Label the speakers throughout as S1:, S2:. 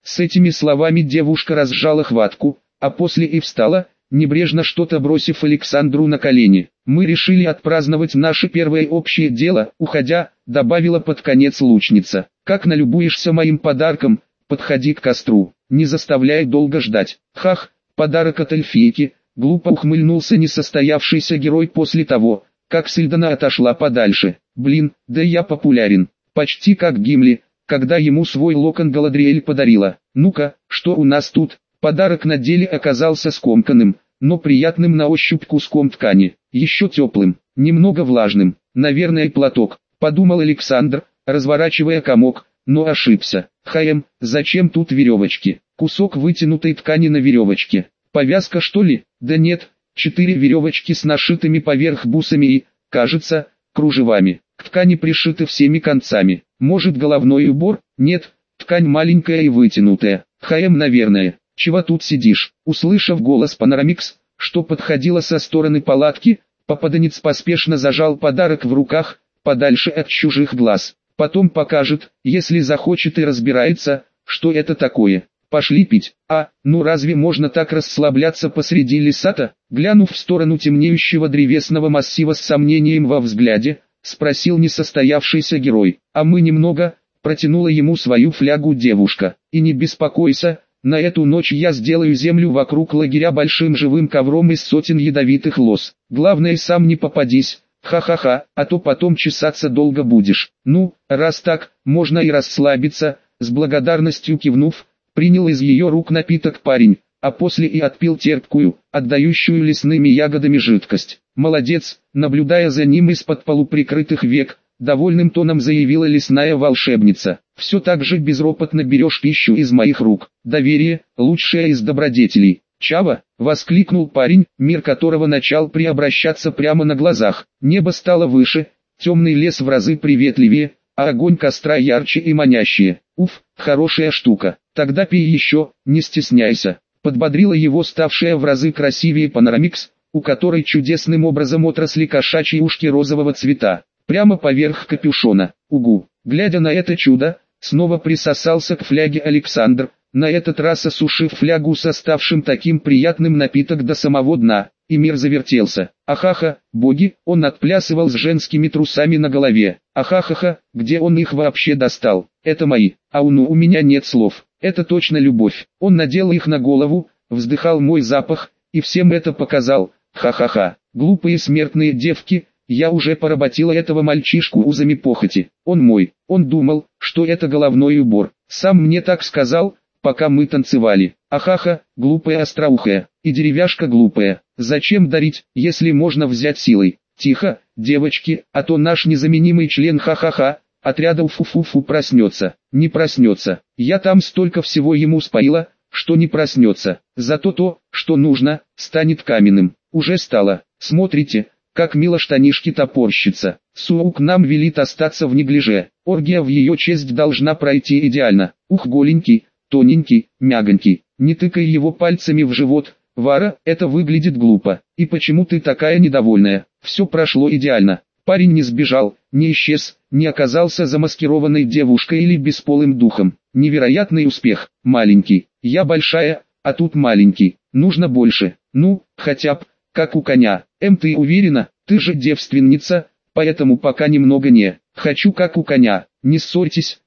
S1: С этими словами девушка разжала хватку, а после и встала, небрежно что-то бросив Александру на колени. «Мы решили отпраздновать наше первое общее дело», уходя, добавила под конец лучница. «Как налюбуешься моим подарком, подходи к костру, не заставляй долго ждать». «Хах, подарок от эльфийки», глупо ухмыльнулся несостоявшийся герой после того, как Сильдана отошла подальше. «Блин, да я популярен, почти как Гимли, когда ему свой локон Галадриэль подарила. Ну-ка, что у нас тут?» Подарок на деле оказался скомканным, но приятным на ощупь куском ткани, еще теплым, немного влажным. «Наверное, платок», подумал Александр, разворачивая комок, но ошибся. Зачем тут веревочки? Кусок вытянутой ткани на веревочке. Повязка, что ли? Да нет, 4 веревочки с нашитыми поверх бусами и, кажется, кружевами. К ткани пришиты всеми концами. Может, головной убор? Нет, ткань маленькая и вытянутая. Наверное. «Чего тут сидишь?» Услышав голос Панорамикс, что подходила со стороны палатки, попаданец поспешно зажал подарок в руках, подальше от чужих глаз. Потом покажет, если захочет и разбирается, что это такое. «Пошли пить». Ну разве можно так расслабляться посреди леса-то? Глянув в сторону темнеющего древесного массива с сомнением во взгляде, спросил несостоявшийся герой. «А мы немного», протянула ему свою флягу девушка. «И не беспокойся, на эту ночь я сделаю землю вокруг лагеря большим живым ковром из сотен ядовитых лос. Главное, сам не попадись, ха-ха-ха, а то потом чесаться долго будешь». «Ну, раз так, можно и расслабиться», с благодарностью кивнув, принял из ее рук напиток парень, а после и отпил терпкую, отдающую лесными ягодами жидкость. «Молодец», наблюдая за ним из-под полуприкрытых век, довольным тоном заявила лесная волшебница. «Все так же безропотно берешь пищу из моих рук. Доверие – лучшее из добродетелей». «Чава!» – воскликнул парень, мир которого начал преобращаться прямо на глазах. Небо стало выше, темный лес в разы приветливее, а огонь костра ярче и манящее. «Уф, хорошая штука, тогда пей еще, не стесняйся», – подбодрила его ставшая в разы красивее Панорамикс, у которой чудесным образом отросли кошачьи ушки розового цвета, прямо поверх капюшона. «Угу». Глядя на это чудо, снова присосался к фляге Александр, на этот раз осушив флягу с оставшим таким приятным напиток до самого дна, и мир завертелся. Ахаха, боги, он отплясывал с женскими трусами на голове. Ахахаха, где он их вообще достал? Это мои, у меня нет слов. Это точно любовь. Он надел их на голову, вздыхал мой запах, и всем это показал. Ха-ха-ха, глупые смертные девки. Я уже поработила этого мальчишку узами похоти. Он мой. Он думал, что это головной убор. Сам мне так сказал, пока мы танцевали. Ахаха, глупая остроухая. И деревяшка глупая. Зачем дарить, если можно взять силой? Тихо, девочки, а то наш незаменимый член ха-ха-ха, отряда уфу-фу-фу проснется. Не проснется. Я там столько всего ему споила, что не проснется. Зато то, что нужно, станет каменным. Уже стало. Смотрите, как мило штанишки топорщится. Суук нам велит остаться в неглиже. Оргия в ее честь должна пройти идеально. Ух, голенький, тоненький, мягонький. Не тыкай его пальцами в живот. Вара, это выглядит глупо. И почему ты такая недовольная? Все прошло идеально. Парень не сбежал, не исчез, не оказался замаскированной девушкой или бесполым духом. Невероятный успех. Маленький. Я большая, а тут маленький. Нужно больше. Ну, хотя бы, как у коня. Ты уверена? Ты же девственница, поэтому пока немного не. Хочу как у коня. Не ссорьтесь,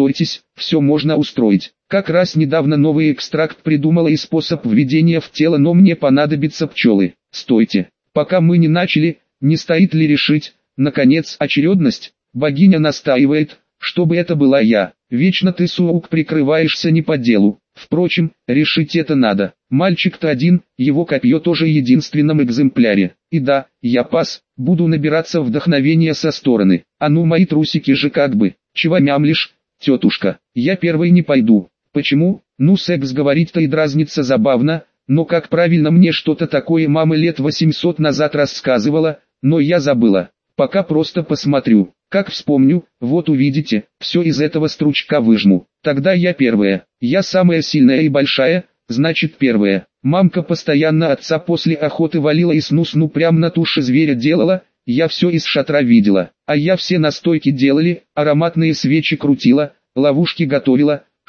S1: все можно устроить. Как раз недавно новый экстракт придумала и способ введения в тело, но мне понадобятся пчелы. Стойте, пока мы не начали, не стоит ли решить, наконец, очередность? Богиня настаивает, чтобы это была я. Вечно ты, Суук, прикрываешься не по делу. Впрочем, решить это надо. Мальчик-то один, его копье тоже в единственном экземпляре. И да, я пас, буду набираться вдохновения со стороны. А ну мои трусики же как бы. Чего мямлишь, тетушка? Я первый не пойду. Почему? Ну секс говорить-то и дразниться забавно, но как правильно мне что-то такое мама лет 800 назад рассказывала, но я забыла. Пока просто посмотрю. Как вспомню, вот увидите, все из этого стручка выжму. Тогда я первая. Я самая сильная и большая, значит первая. Мамка постоянно отца после охоты валила и сну-сну прям на туши зверя делала, я все из шатра видела. А я все настойки делали, ароматные свечи крутила, ловушки готовила,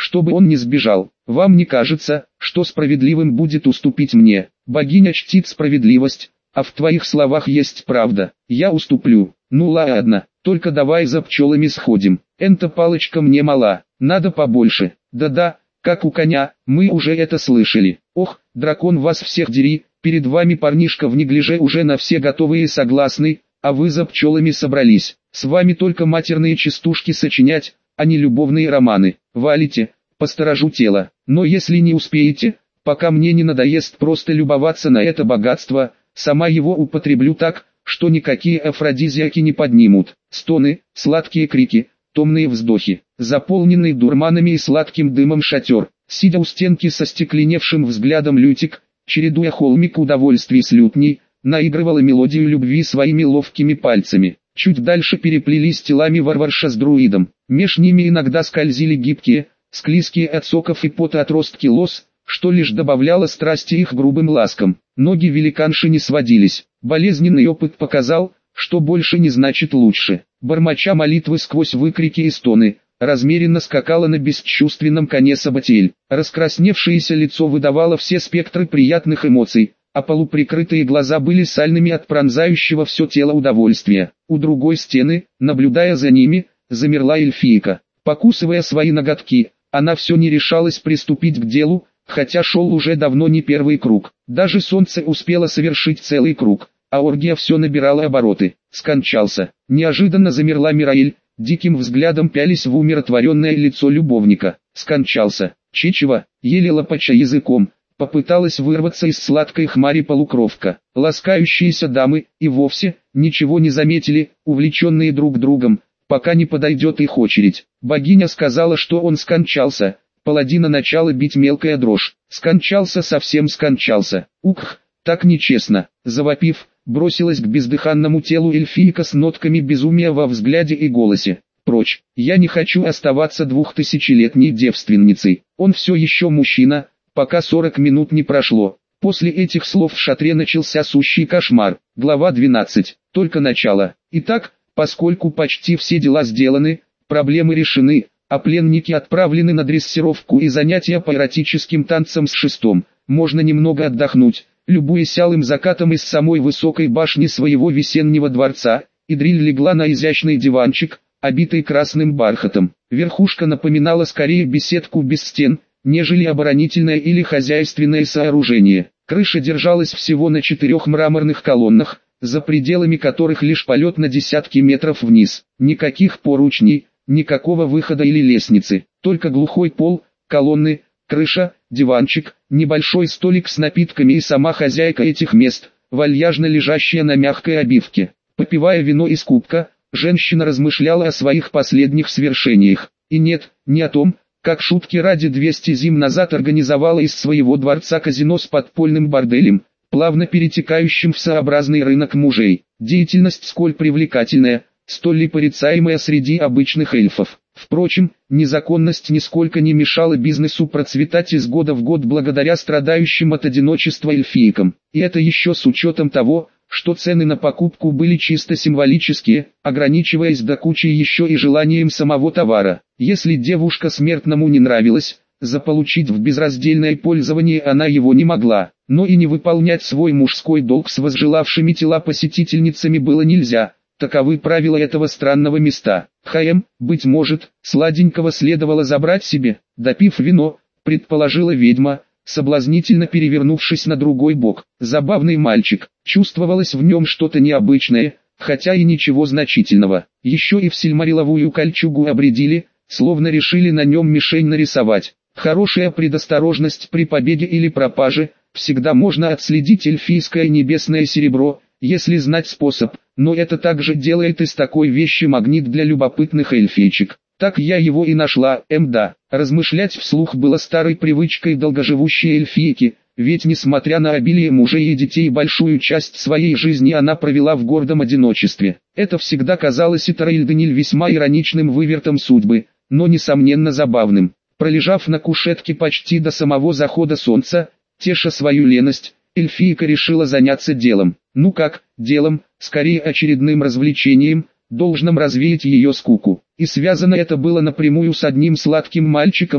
S1: чтобы он не сбежал. Вам не кажется, что справедливым будет уступить мне? Богиня чтит справедливость, а в твоих словах есть правда. Я уступлю. Ну ладно, только давай за пчелами сходим. Эта палочка мне мала, надо побольше. Да-да, как у коня, мы уже это слышали. Ох, дракон вас всех дери, перед вами парнишка в неглиже уже на все готовые и согласны, а вы за пчелами собрались. С вами только матерные частушки сочинять, а не любовные романы. Валите, посторожу тело. Но если не успеете, пока мне не надоест просто любоваться на это богатство, сама его употреблю так, что никакие афродизиаки не поднимут. Стоны, сладкие крики, томные вздохи, заполненный дурманами и сладким дымом шатер. Сидя у стенки со стекленевшим взглядом Лютик, чередуя холмик удовольствий с лютней, наигрывала мелодию любви своими ловкими пальцами. Чуть дальше переплелись телами варварша с друидом. Меж ними иногда скользили гибкие, склизкие от соков и пота отростки лос, что лишь добавляло страсти их грубым ласкам. Ноги великанши не сводились. Болезненный опыт показал, что больше не значит лучше. Бормоча молитвы сквозь выкрики и стоны, размеренно скакала на бесчувственном коне Сабатель. Раскрасневшееся лицо выдавало все спектры приятных эмоций, а полуприкрытые глаза были сальными от пронзающего все тело удовольствия. У другой стены, наблюдая за ними, замерла эльфийка. Покусывая свои ноготки, она все не решалась приступить к делу, хотя шел уже давно не первый круг. Даже солнце успело совершить целый круг, а оргия все набирала обороты. Скончался. Неожиданно замерла Мираэль, диким взглядом пялись в умиротворенное лицо любовника. Скончался. Чичева, еле лопача языком, попыталась вырваться из сладкой хмари полукровка. Ласкающиеся дамы и вовсе ничего не заметили, увлеченные друг другом, пока не подойдет их очередь. Богиня сказала, что он скончался. Паладина начала бить мелкая дрожь. Скончался, совсем скончался. Ух, так нечестно. Завопив, бросилась к бездыханному телу эльфийка с нотками безумия во взгляде и голосе. Прочь, я не хочу оставаться 2000-летней девственницей. Он все еще мужчина, пока 40 минут не прошло. После этих слов в шатре начался сущий кошмар. Глава 12. Только начало. Итак, поскольку почти все дела сделаны, проблемы решены, а пленники отправлены на дрессировку и занятия по эротическим танцам с шестом, можно немного отдохнуть, любуясь алым закатом из самой высокой башни своего весеннего дворца, и Дриль легла на изящный диванчик, обитый красным бархатом. Верхушка напоминала скорее беседку без стен, нежели оборонительное или хозяйственное сооружение. Крыша держалась всего на 4 мраморных колоннах, за пределами которых лишь полет на десятки метров вниз. Никаких поручней, никакого выхода или лестницы, только глухой пол, колонны, крыша, диванчик, небольшой столик с напитками и сама хозяйка этих мест, вальяжно лежащая на мягкой обивке. Попивая вино из кубка, женщина размышляла о своих последних свершениях. И нет, не о том, как шутки ради 200 зим назад организовала из своего дворца казино с подпольным борделем, плавно перетекающим в своеобразный рынок мужей. Деятельность сколь привлекательная, столь и порицаемая среди обычных эльфов. Впрочем, незаконность нисколько не мешала бизнесу процветать из года в год благодаря страдающим от одиночества эльфийкам. И это еще с учетом того, что цены на покупку были чисто символические, ограничиваясь до кучи еще и желанием самого товара. Если девушка смертному не нравилась, заполучить в безраздельное пользование она его не могла, но и не выполнять свой мужской долг с возжелавшими тела посетительницами было нельзя. Таковы правила этого странного места. Быть может, сладенького следовало забрать себе. Допив вино, предположила ведьма, соблазнительно перевернувшись на другой бок. Забавный мальчик, чувствовалось в нем что-то необычное, хотя и ничего значительного. Еще и в сильмариловую кольчугу обредили, словно решили на нем мишень нарисовать. Хорошая предосторожность при побеге или пропаже, всегда можно отследить эльфийское небесное серебро, если знать способ, но это также делает из такой вещи магнит для любопытных эльфийчик. Так я его и нашла, да. Размышлять вслух было старой привычкой долгоживущей эльфийки, ведь несмотря на обилие мужей и детей большую часть своей жизни она провела в гордом одиночестве. Это всегда казалось Итараэльдениль весьма ироничным вывертом судьбы, но несомненно забавным. Пролежав на кушетке почти до самого захода солнца, теша свою леность, эльфийка решила заняться делом. Ну как, делом, скорее очередным развлечением, должным развеять ее скуку. И связано это было напрямую с одним сладким мальчиком,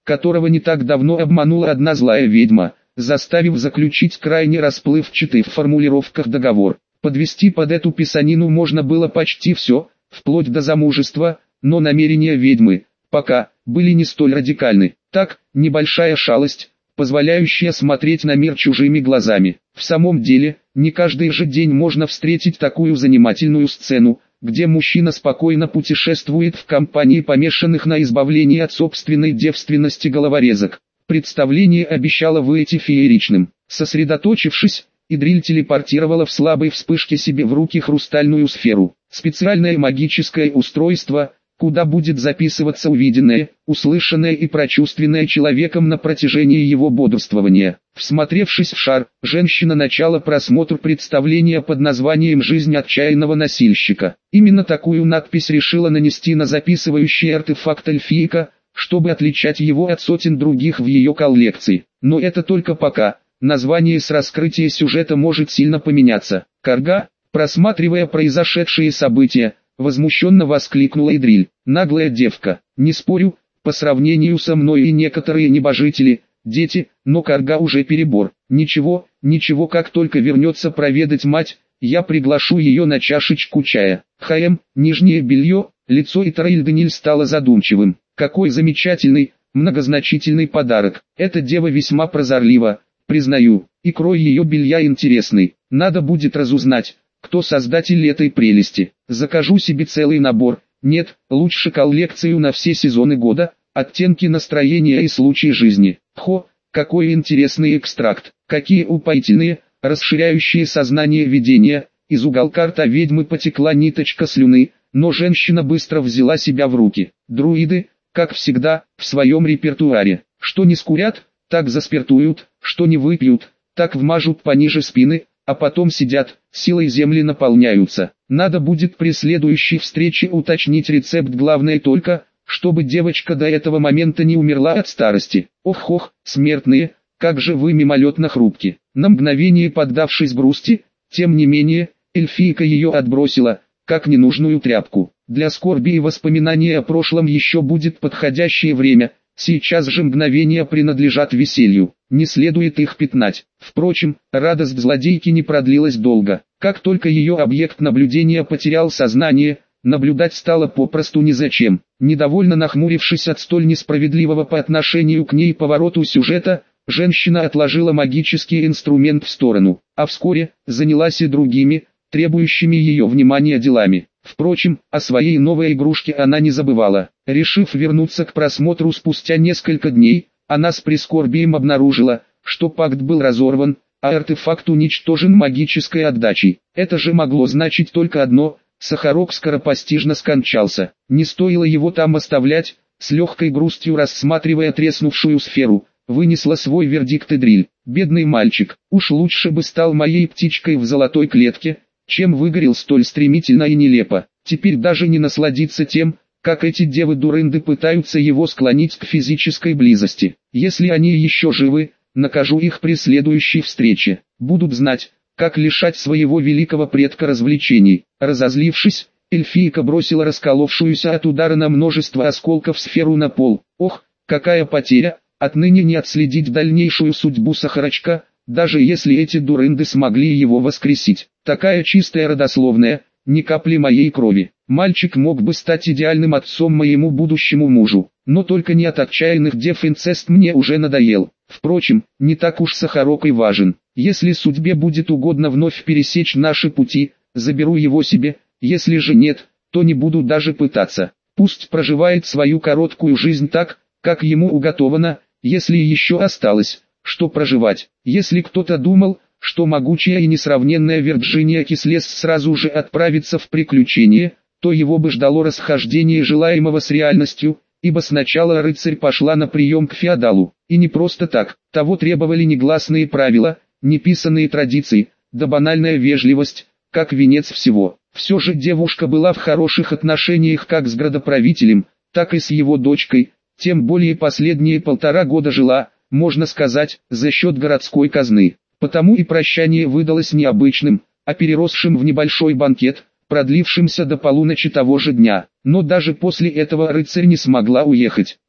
S1: которого не так давно обманула одна злая ведьма, заставив заключить крайне расплывчатый в формулировках договор. Подвести под эту писанину можно было почти все, вплоть до замужества, но намерения ведьмы, пока, были не столь радикальны. Так, небольшая шалость, позволяющая смотреть на мир чужими глазами. В самом деле, не каждый же день можно встретить такую занимательную сцену, где мужчина спокойно путешествует в компании помешанных на избавлении от собственной девственности головорезок. Представление обещало выйти фееричным. Сосредоточившись, Идриль телепортировала в слабой вспышке себе в руки хрустальную сферу. Специальное магическое устройство, куда будет записываться увиденное, услышанное и прочувственное человеком на протяжении его бодрствования. Всмотревшись в шар, женщина начала просмотр представления под названием «Жизнь отчаянного носильщика». Именно такую надпись решила нанести на записывающий артефакт эльфийка, чтобы отличать его от сотен других в ее коллекции. Но это только пока. Название с раскрытия сюжета может сильно поменяться. Карга, просматривая произошедшие события, возмущенно воскликнула Идриль. Наглая девка. Не спорю, по сравнению со мной и некоторые небожители, дети, но Карга уже перебор. Ничего, как только вернется проведать мать, я приглашу ее на чашечку чая. Нижнее белье, лицо Итраиль Даниль стало задумчивым. Какой замечательный, многозначительный подарок. Эта дева весьма прозорлива, признаю, и крой ее белья интересный. Надо будет разузнать, кто создатель этой прелести. Закажу себе целый набор. Нет, лучше коллекцию на все сезоны года, оттенки настроения и случаи жизни. Какой интересный экстракт. Какие упоительные, расширяющие сознание видения. Из уголка рта ведьмы потекла ниточка слюны, но женщина быстро взяла себя в руки. Друиды, как всегда, в своем репертуаре. Что не скурят, так заспиртуют, что не выпьют, так вмажут пониже спины, а потом сидят, силой земли наполняются. Надо будет при следующей встрече уточнить рецепт, главное только, чтобы девочка до этого момента не умерла от старости. Ох, смертные, как же вы мимолетно хрупки. На мгновение поддавшись грусти, тем не менее, эльфийка ее отбросила, как ненужную тряпку. Для скорби и воспоминания о прошлом еще будет подходящее время, сейчас же мгновения принадлежат веселью, не следует их пятнать. Впрочем, радость злодейки не продлилась долго. Как только ее объект наблюдения потерял сознание, наблюдать стало попросту незачем. Недовольно нахмурившись от столь несправедливого по отношению к ней повороту сюжета, женщина отложила магический инструмент в сторону, а вскоре занялась и другими, требующими ее внимания делами. Впрочем, о своей новой игрушке она не забывала. Решив вернуться к просмотру спустя несколько дней, она с прискорбием обнаружила, что пакт был разорван, а артефакт уничтожен магической отдачей. Это же могло значить только одно: Сахарок скоропостижно скончался. Не стоило его там оставлять. С легкой грустью рассматривая треснувшую сферу, вынесла свой вердикт Идриль. Бедный мальчик, уж лучше бы стал моей птичкой в золотой клетке, чем выгорел столь стремительно и нелепо. Теперь даже не насладиться тем, как эти девы-дурынды пытаются его склонить к физической близости. Если они еще живы, накажу их при следующей встрече. Будут знать, как лишать своего великого предка развлечений. Разозлившись, эльфийка бросила расколовшуюся от удара на множество осколков сферу на пол. Ох, какая потеря! Отныне не отследить дальнейшую судьбу Сахарочка, даже если эти дурынды смогли его воскресить. Такая чистая родословная, ни капли моей крови. Мальчик мог бы стать идеальным отцом моему будущему мужу, но только не от отчаянных дев инцест мне уже надоел. Впрочем, не так уж Сахарок и важен. Если судьбе будет угодно вновь пересечь наши пути, заберу его себе, если же нет, то не буду даже пытаться. Пусть проживает свою короткую жизнь так, как ему уготовано, если еще осталось, что проживать. Если кто-то думал, что могучая и несравненная Вирджиния Кислес сразу же отправится в приключение, то его бы ждало расхождение желаемого с реальностью, ибо сначала рыцарь пошла на прием к феодалу, и не просто так, того требовали негласные правила, неписанные традиции, да банальная вежливость, как венец всего. Все же девушка была в хороших отношениях как с градоправителем, так и с его дочкой, тем более последние 1,5 года жила, можно сказать, за счет городской казны. Потому и прощание выдалось необычным, а переросшим в небольшой банкет, продлившимся до полуночи того же дня. Но даже после этого рыцарь не смогла уехать.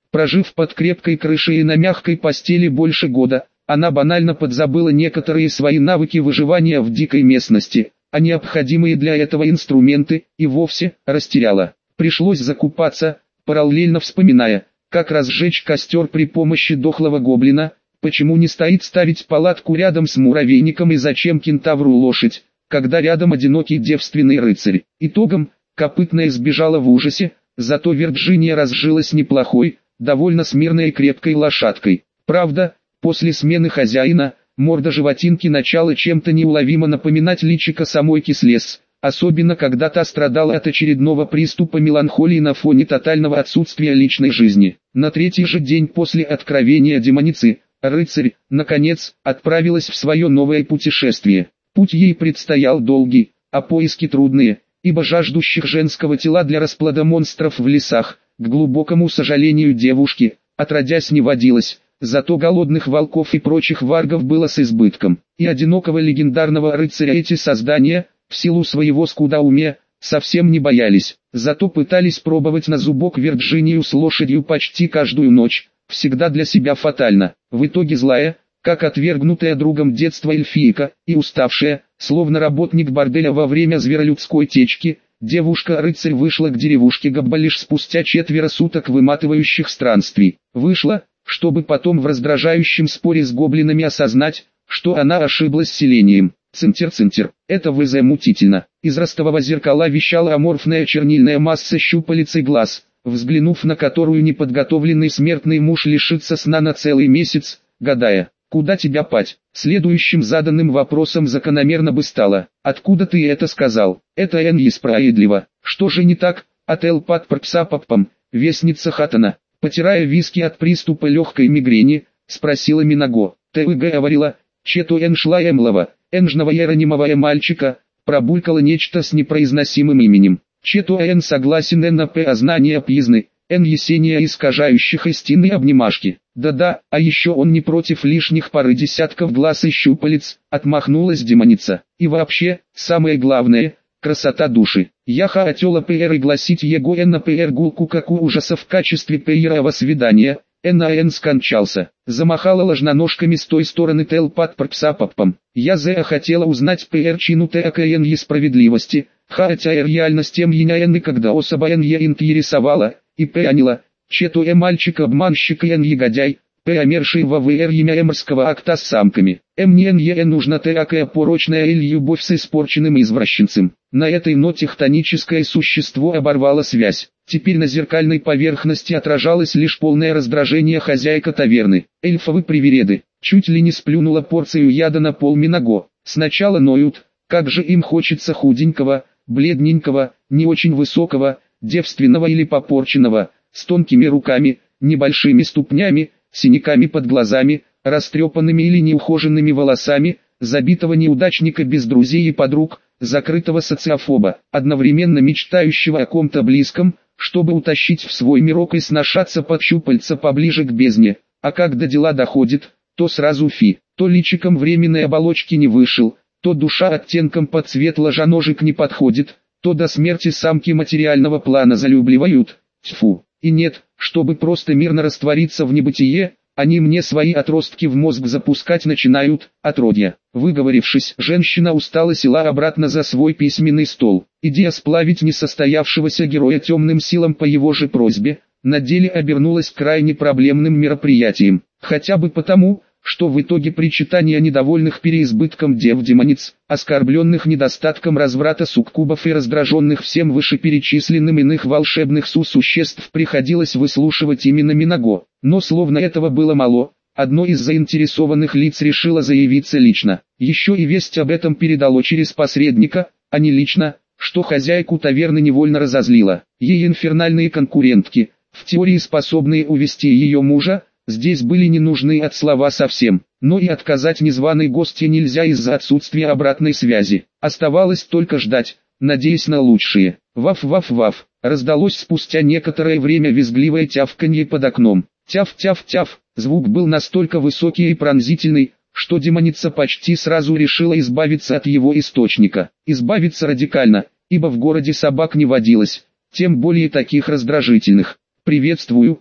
S1: Прожив под крепкой крышей и на мягкой постели больше года, она банально подзабыла некоторые свои навыки выживания в дикой местности, а необходимые для этого инструменты и вовсе растеряла. Пришлось закупаться, параллельно вспоминая, как разжечь костер при помощи дохлого гоблина, почему не стоит ставить палатку рядом с муравейником и зачем кентавру лошадь, когда рядом одинокий девственный рыцарь. Итогом, Копытная сбежала в ужасе, зато Вирджиния разжилась неплохой, довольно смирной и крепкой лошадкой. Правда, после смены хозяина, морда животинки начала чем-то неуловимо напоминать личико самой Кислес, особенно когда та страдала от очередного приступа меланхолии на фоне тотального отсутствия личной жизни. На третий же день после откровения демоницы, рыцарь, наконец, отправилась в свое новое путешествие. Путь ей предстоял долгий, а поиски трудные, ибо жаждущих женского тела для расплода монстров в лесах, к глубокому сожалению девушки, отродясь не водилось, зато голодных волков и прочих варгов было с избытком. И одинокого легендарного рыцаря эти создания, в силу своего скудоумия, совсем не боялись, зато пытались пробовать на зубок Вирджинию с лошадью почти каждую ночь, всегда для себя фатально. В итоге злая, как отвергнутая другом детства эльфийка, и уставшая, словно работник борделя во время зверолюдской течки, девушка-рыцарь вышла к деревушке Габба лишь спустя 4 суток выматывающих странствий. Вышла, чтобы потом в раздражающем споре с гоблинами осознать, что она ошиблась селением. Цинтер-цинтер, это возмутительно. Из ростового зеркала вещала аморфная чернильная масса щупалец и глаз, взглянув на которую неподготовленный смертный муж лишится сна на целый месяц, гадая, куда тебя пать. Следующим заданным вопросом закономерно бы стало: откуда ты это сказал? Это Эньи справедливо. Что же не так? Отел под Парпсапапом, вестница Хатана, потирая виски от приступа легкой мигрени, спросила Минаго. Ты говорила, чето эн шла эмлова, энжного яронимовая мальчика, пробулькало нечто с непроизносимым именем. Чето эн согласен эн на знание пьизны, эн Есения искажающих истины обнимашки. Да-да, а еще он не против лишних пары десятков глаз и щупалец, отмахнулась демоница. И вообще, самое главное, красота души. Я хотела пр и гласить его эн на пр гулку как у ужаса в качестве пр свидания. Н.А.Н. скончался. Замахала ложноножками с той стороны тел под Парпсапапом. Я хотела узнать причину ТАКН справедливости, хотя реально с тем Еняен когда особо Н. интересовала, и поняла, чето мальчик-обманщик и негодяй, преомерший во ВР имя морского акта с самками. Мне нужна такая порочная или любовь с испорченным извращенцем. На этой ноте хтоническое существо оборвало связь. Теперь на зеркальной поверхности отражалось лишь полное раздражение хозяйка таверны. Эльфовы привереды, чуть ли не сплюнула порцию яда на пол Минаго. Сначала ноют, как же им хочется худенького, бледненького, не очень высокого, девственного или попорченного, с тонкими руками, небольшими ступнями, синяками под глазами, растрепанными или неухоженными волосами, забитого неудачника без друзей и подруг, закрытого социофоба, одновременно мечтающего о ком-то близком, чтобы утащить в свой мирок и сношаться под щупальца поближе к бездне, а когда дела доходит, то сразу то личиком временной оболочки не вышел, то душа оттенком под цвет ложаножек не подходит, то до смерти самки материального плана залюбливают, тьфу, и нет, чтобы просто мирно раствориться в небытие, они мне свои отростки в мозг запускать начинают, отродья. Выговорившись, женщина устало села обратно за свой письменный стол. Идея сплавить несостоявшегося героя темным силам по его же просьбе, на деле обернулась крайне проблемным мероприятием. Хотя бы потому, что в итоге причитания недовольных переизбытком дев-демониц, оскорбленных недостатком разврата суккубов и раздраженных всем вышеперечисленным иных волшебных существ приходилось выслушивать именно Минаго. Но словно этого было мало, одно из заинтересованных лиц решило заявиться лично. Еще и весть об этом передало через посредника, а не лично, что хозяйку таверны невольно разозлило. Ей инфернальные конкурентки, в теории способные увести ее мужа, здесь были не нужны от слова совсем, но и отказать незваной гостье нельзя из-за отсутствия обратной связи. Оставалось только ждать, надеясь на лучшее. Ваф-ваф-ваф, раздалось спустя некоторое время визгливое тявканье под окном. Тяв-тяв-тяв, звук был настолько высокий и пронзительный, что демоница почти сразу решила избавиться от его источника. Избавиться радикально, ибо в городе собак не водилось, тем более таких раздражительных. «Приветствую,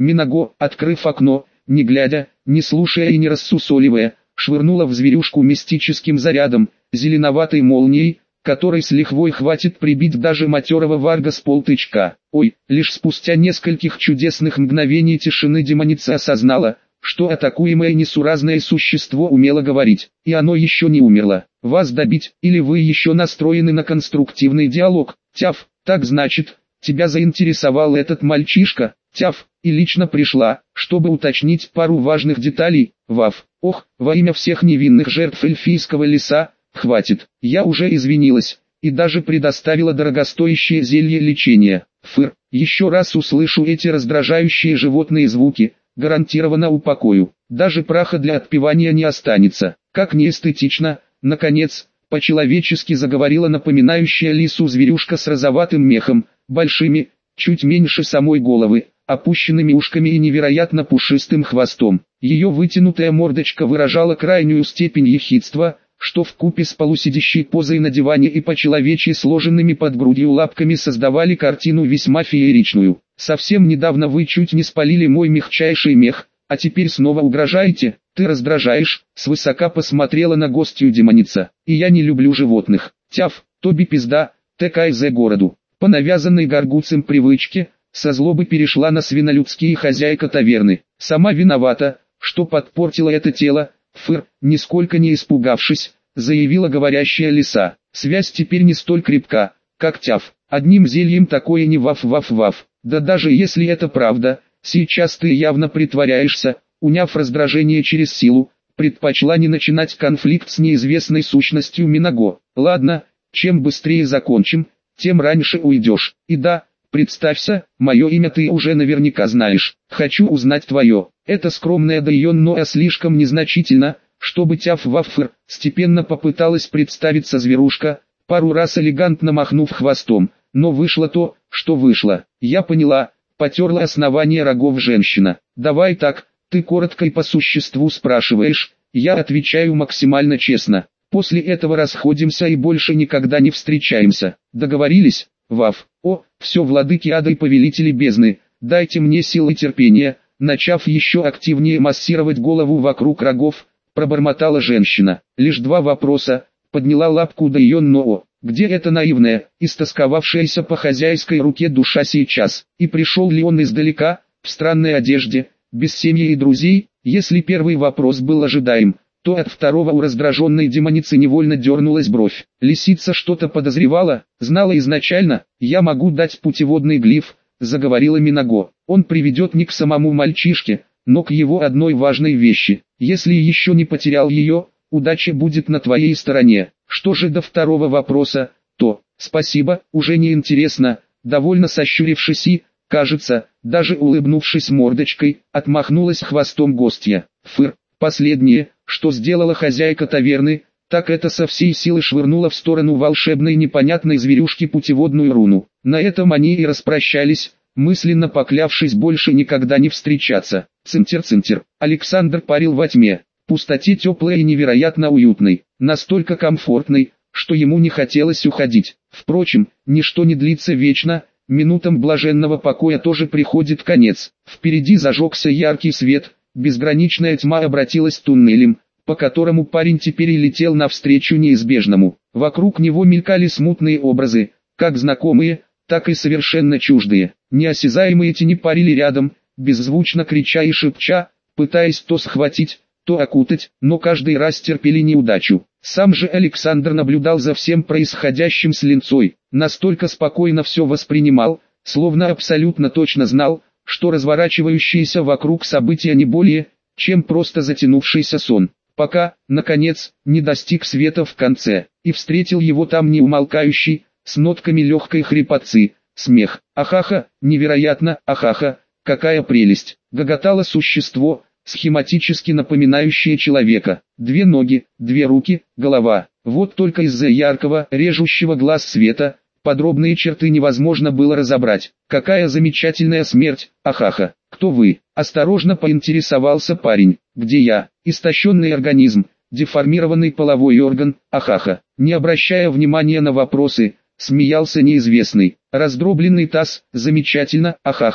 S1: Минаго, открыв окно, не глядя, не слушая и не рассусоливая, швырнула в зверюшку мистическим зарядом, зеленоватой молнией, которой с лихвой хватит прибить даже матерого варга с полтычка. Ой, лишь спустя нескольких чудесных мгновений тишины демоница осознала, что атакуемое несуразное существо умело говорить, и оно еще не умерло. Вас добить, или вы еще настроены на конструктивный диалог? Тяф, так значит, тебя заинтересовал этот мальчишка? Тяф, и лично пришла, чтобы уточнить пару важных деталей. Ваф, ох, во имя всех невинных жертв эльфийского леса, хватит, я уже извинилась, и даже предоставила дорогостоящее зелье лечения. Фыр, еще раз услышу эти раздражающие животные звуки, гарантированно упокою, даже праха для отпевания не останется. Как неэстетично, наконец, по-человечески заговорила напоминающая лису зверюшка с розоватым мехом, большими, чуть меньше самой головы, опущенными ушками и невероятно пушистым хвостом. Ее вытянутая мордочка выражала крайнюю степень ехидства, что вкупе с полусидящей позой на диване и по-человечьи сложенными под грудью лапками создавали картину весьма фееричную. Совсем недавно вы чуть не спалили мой мягчайший мех, а теперь снова угрожаете? Ты раздражаешь, свысока посмотрела на гостью демоница. И я не люблю животных. Тяф, Тоби пизда, ТКЗ городу. По навязанной горгуцем привычке, со злобы перешла на свинолюдские хозяйка таверны. Сама виновата, что подпортила это тело. Фыр, нисколько не испугавшись, заявила говорящая лиса. Связь теперь не столь крепка, как Тяф. Одним зельем такое не ваф-ваф-ваф. Да даже если это правда, сейчас ты явно притворяешься, уняв раздражение через силу, предпочла не начинать конфликт с неизвестной сущностью Минаго. Ладно, чем быстрее закончим, тем раньше уйдешь. И да, представься, мое имя ты уже наверняка знаешь. Хочу узнать твое. Это скромное Дайон Ноа слишком незначительно, чтобы Тяф-Ваффер степенно попыталась представиться зверушка, пару раз элегантно махнув хвостом, но вышло то, что вышло. Я поняла, потерла основание рогов женщина. Давай так, ты коротко и по существу спрашиваешь, я отвечаю максимально честно. После этого расходимся и больше никогда не встречаемся. Договорились? Ваф. О, все владыки ада и повелители бездны, дайте мне силы и терпения. Начав еще активнее массировать голову вокруг рогов, пробормотала женщина. Лишь два вопроса, подняла лапку Дайон Ноо. Где эта наивная, истосковавшаяся по хозяйской руке душа сейчас? И пришел ли он издалека, в странной одежде, без семьи и друзей? Если первый вопрос был ожидаем, то от второго у раздраженной демоницы невольно дернулась бровь. Лисица что-то подозревала, знала изначально. Я могу дать путеводный глиф, заговорила Минаго. Он приведет не к самому мальчишке, но к его одной важной вещи. Если еще не потерял ее, удача будет на твоей стороне. Что же до второго вопроса, то, спасибо, уже не интересно, довольно сощурившись и, кажется, даже улыбнувшись мордочкой, отмахнулась хвостом гостья. Фыр, последнее, что сделала хозяйка таверны, так это со всей силы швырнула в сторону волшебной непонятной зверюшки путеводную руну. На этом они и распрощались, мысленно поклявшись больше никогда не встречаться. Цинтер-цинтер, Александр парил во тьме, пустоте теплой и невероятно уютной, настолько комфортной, что ему не хотелось уходить. Впрочем, ничто не длится вечно, минутам блаженного покоя тоже приходит конец. Впереди зажегся яркий свет, безграничная тьма обратилась туннелем, по которому парень теперь и летел навстречу неизбежному. Вокруг него мелькали смутные образы, как знакомые, так и совершенно чуждые. Неосязаемые тени парили рядом, беззвучно крича и шепча, пытаясь то схватить, то окутать, но каждый раз терпели неудачу. Сам же Александр наблюдал за всем происходящим с линцой, настолько спокойно все воспринимал, словно абсолютно точно знал, что разворачивающиеся вокруг события не более, чем просто затянувшийся сон. Пока, наконец, не достиг света в конце, и встретил его там неумолкающий, с нотками легкой хрипотцы, смех. Ахаха, невероятно, ахаха, какая прелесть, гоготало существо, схематически напоминающее человека. Две ноги, две руки, голова. Вот только из-за яркого, режущего глаз света, подробные черты невозможно было разобрать. Какая замечательная смерть, ахаха. Кто вы? Осторожно поинтересовался парень. Где я? Истощенный организм, деформированный половой орган, ахаха. Не обращая внимания на вопросы, смеялся неизвестный. Раздробленный таз, замечательно, ахаха.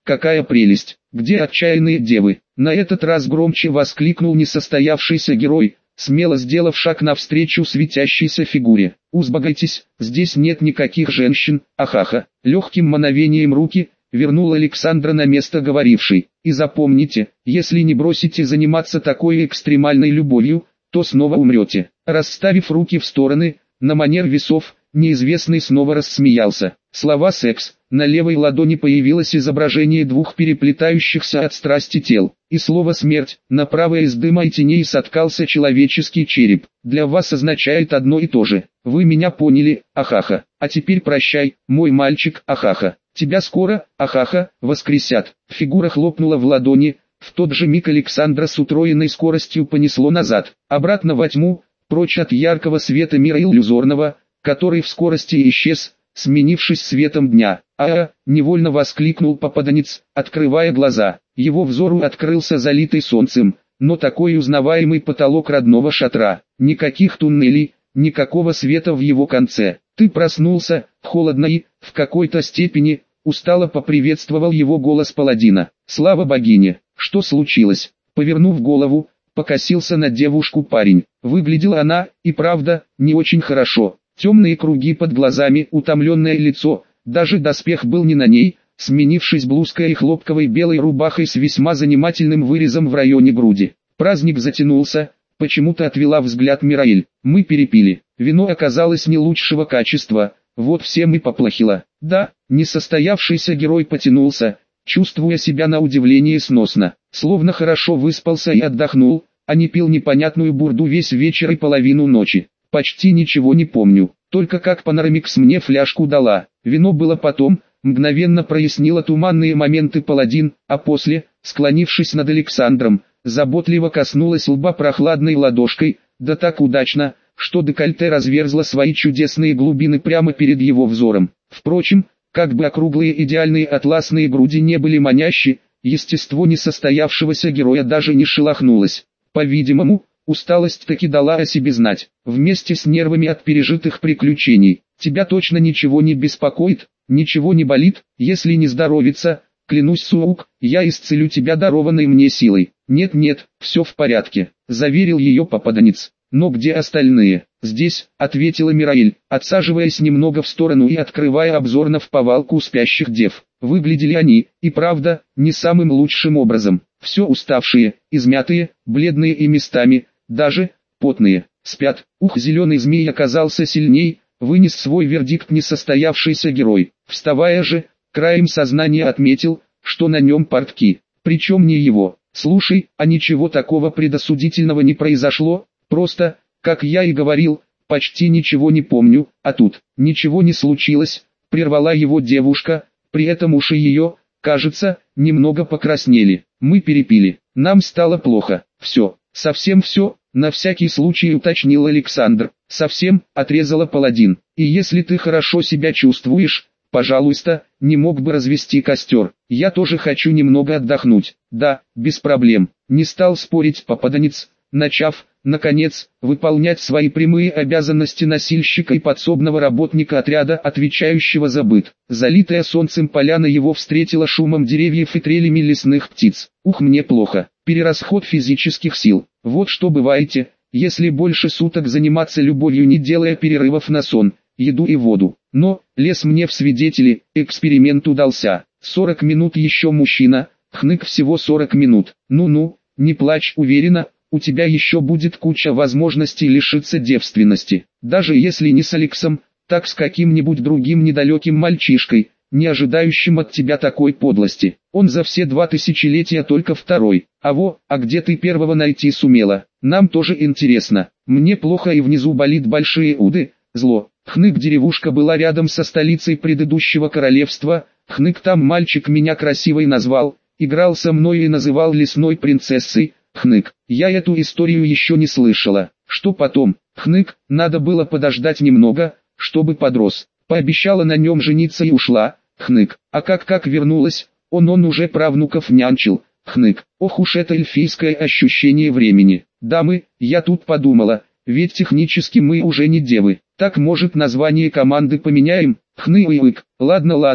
S1: какая прелесть! Где отчаянные девы? На этот раз громче воскликнул несостоявшийся герой, смело сделав шаг навстречу светящейся фигуре. «Узбагайтесь, здесь нет никаких женщин, ахаха!» Легким мановением руки вернул Александра на место говоривший. «И запомните, если не бросите заниматься такой экстремальной любовью, то снова умрете». Расставив руки в стороны, на манер весов, неизвестный снова рассмеялся. Слова «секс», на левой ладони появилось изображение двух переплетающихся от страсти тел, и слово «смерть», на правой из дыма и теней соткался человеческий череп. Для вас означает одно и то же. Вы меня поняли, ахаха. А теперь прощай, мой мальчик, ахаха. Тебя скоро, ахаха, воскресят. Фигура хлопнула в ладони, в тот же миг Александра с утроенной скоростью понесло назад, обратно во тьму, прочь от яркого света мира иллюзорного, который в скорости исчез, сменившись светом дня. Невольно воскликнул попаданец, открывая глаза. Его взору открылся залитый солнцем, но такой узнаваемый потолок родного шатра. Никаких туннелей, никакого света в его конце. «Ты проснулся», холодно и, в какой-то степени, устало поприветствовал его голос паладина. «Слава богине! Что случилось?» Повернув голову, покосился на девушку парень. Выглядела она, и правда, не очень хорошо. Темные круги под глазами, утомленное лицо, даже доспех был не на ней, сменившись блузкой и хлопковой белой рубахой с весьма занимательным вырезом в районе груди. Праздник затянулся, почему-то отвела взгляд Мираэль. «Мы перепили, вино оказалось не лучшего качества, вот всем и поплохело». Да, несостоявшийся герой потянулся, чувствуя себя на удивление сносно, словно хорошо выспался и отдохнул, а не пил непонятную бурду весь вечер и половину ночи. «Почти ничего не помню, только как Панорамикс мне фляжку дала, вино было потом», мгновенно прояснила туманные моменты паладин, а после, склонившись над Александром, заботливо коснулась лба прохладной ладошкой, да так удачно, что декольте разверзло свои чудесные глубины прямо перед его взором. Впрочем, как бы округлые идеальные атласные груди не были манящи, естество несостоявшегося героя даже не шелохнулось. По-видимому, усталость таки дала о себе знать, вместе с нервами от пережитых приключений. «Тебя точно ничего не беспокоит, ничего не болит, если не здоровится, клянусь Суук, я исцелю тебя дарованной мне силой». «Нет-нет, все в порядке», — заверил ее попаданец. «Но где остальные?» «Здесь», — ответила Мираэль, отсаживаясь немного в сторону и открывая обзорно в повалку спящих дев. Выглядели они, и правда, не самым лучшим образом. Все уставшие, измятые, бледные и местами, даже, потные. «Спят». Зеленый змей оказался сильней, вынес свой вердикт несостоявшийся герой. Вставая же, краем сознания отметил, что на нем портки, причем не его. «Слушай, а ничего такого предосудительного не произошло, просто, как я и говорил, почти ничего не помню, а тут, ничего не случилось», прервала его девушка, при этом уши ее, кажется, немного покраснели. «Мы перепили, нам стало плохо, все, совсем все», на всякий случай уточнил Александр. «Совсем», отрезала паладин, «и если ты хорошо себя чувствуешь, пожалуйста, не мог бы развести костер, я тоже хочу немного отдохнуть». «Да, без проблем», не стал спорить попаданец, начав, наконец, выполнять свои прямые обязанности носильщика и подсобного работника отряда, отвечающего за быт. Залитая солнцем поляна его встретила шумом деревьев и трелями лесных птиц. Мне плохо, перерасход физических сил. Вот что бываете, если больше суток заниматься любовью, не делая перерывов на сон, еду и воду. Но, лес мне в свидетели, эксперимент удался. 40 минут еще мужчина, хнык всего 40 минут. Ну-ну, не плачь, уверена, у тебя еще будет куча возможностей лишиться девственности. Даже если не с Алексом, так с каким-нибудь другим недалеким мальчишкой, не ожидающим от тебя такой подлости. Он за все 2 тысячелетия только второй. А где ты первого найти сумела? Нам тоже интересно. Мне плохо и внизу болит большие уды, зло. Хнык, деревушка была рядом со столицей предыдущего королевства. Хнык, там мальчик меня красивой назвал, играл со мной и называл лесной принцессой. Хнык, я эту историю еще не слышала. Что потом? Хнык, надо было подождать немного, чтобы подрос. Пообещала на нем жениться и ушла. Хнык, а как вернулась, он уже правнуков нянчил. Хнык, ох уж это эльфийское ощущение времени. Дамы, я тут подумала, ведь технически мы уже не девы. Так может название команды поменяем? Хны-уик, ладно,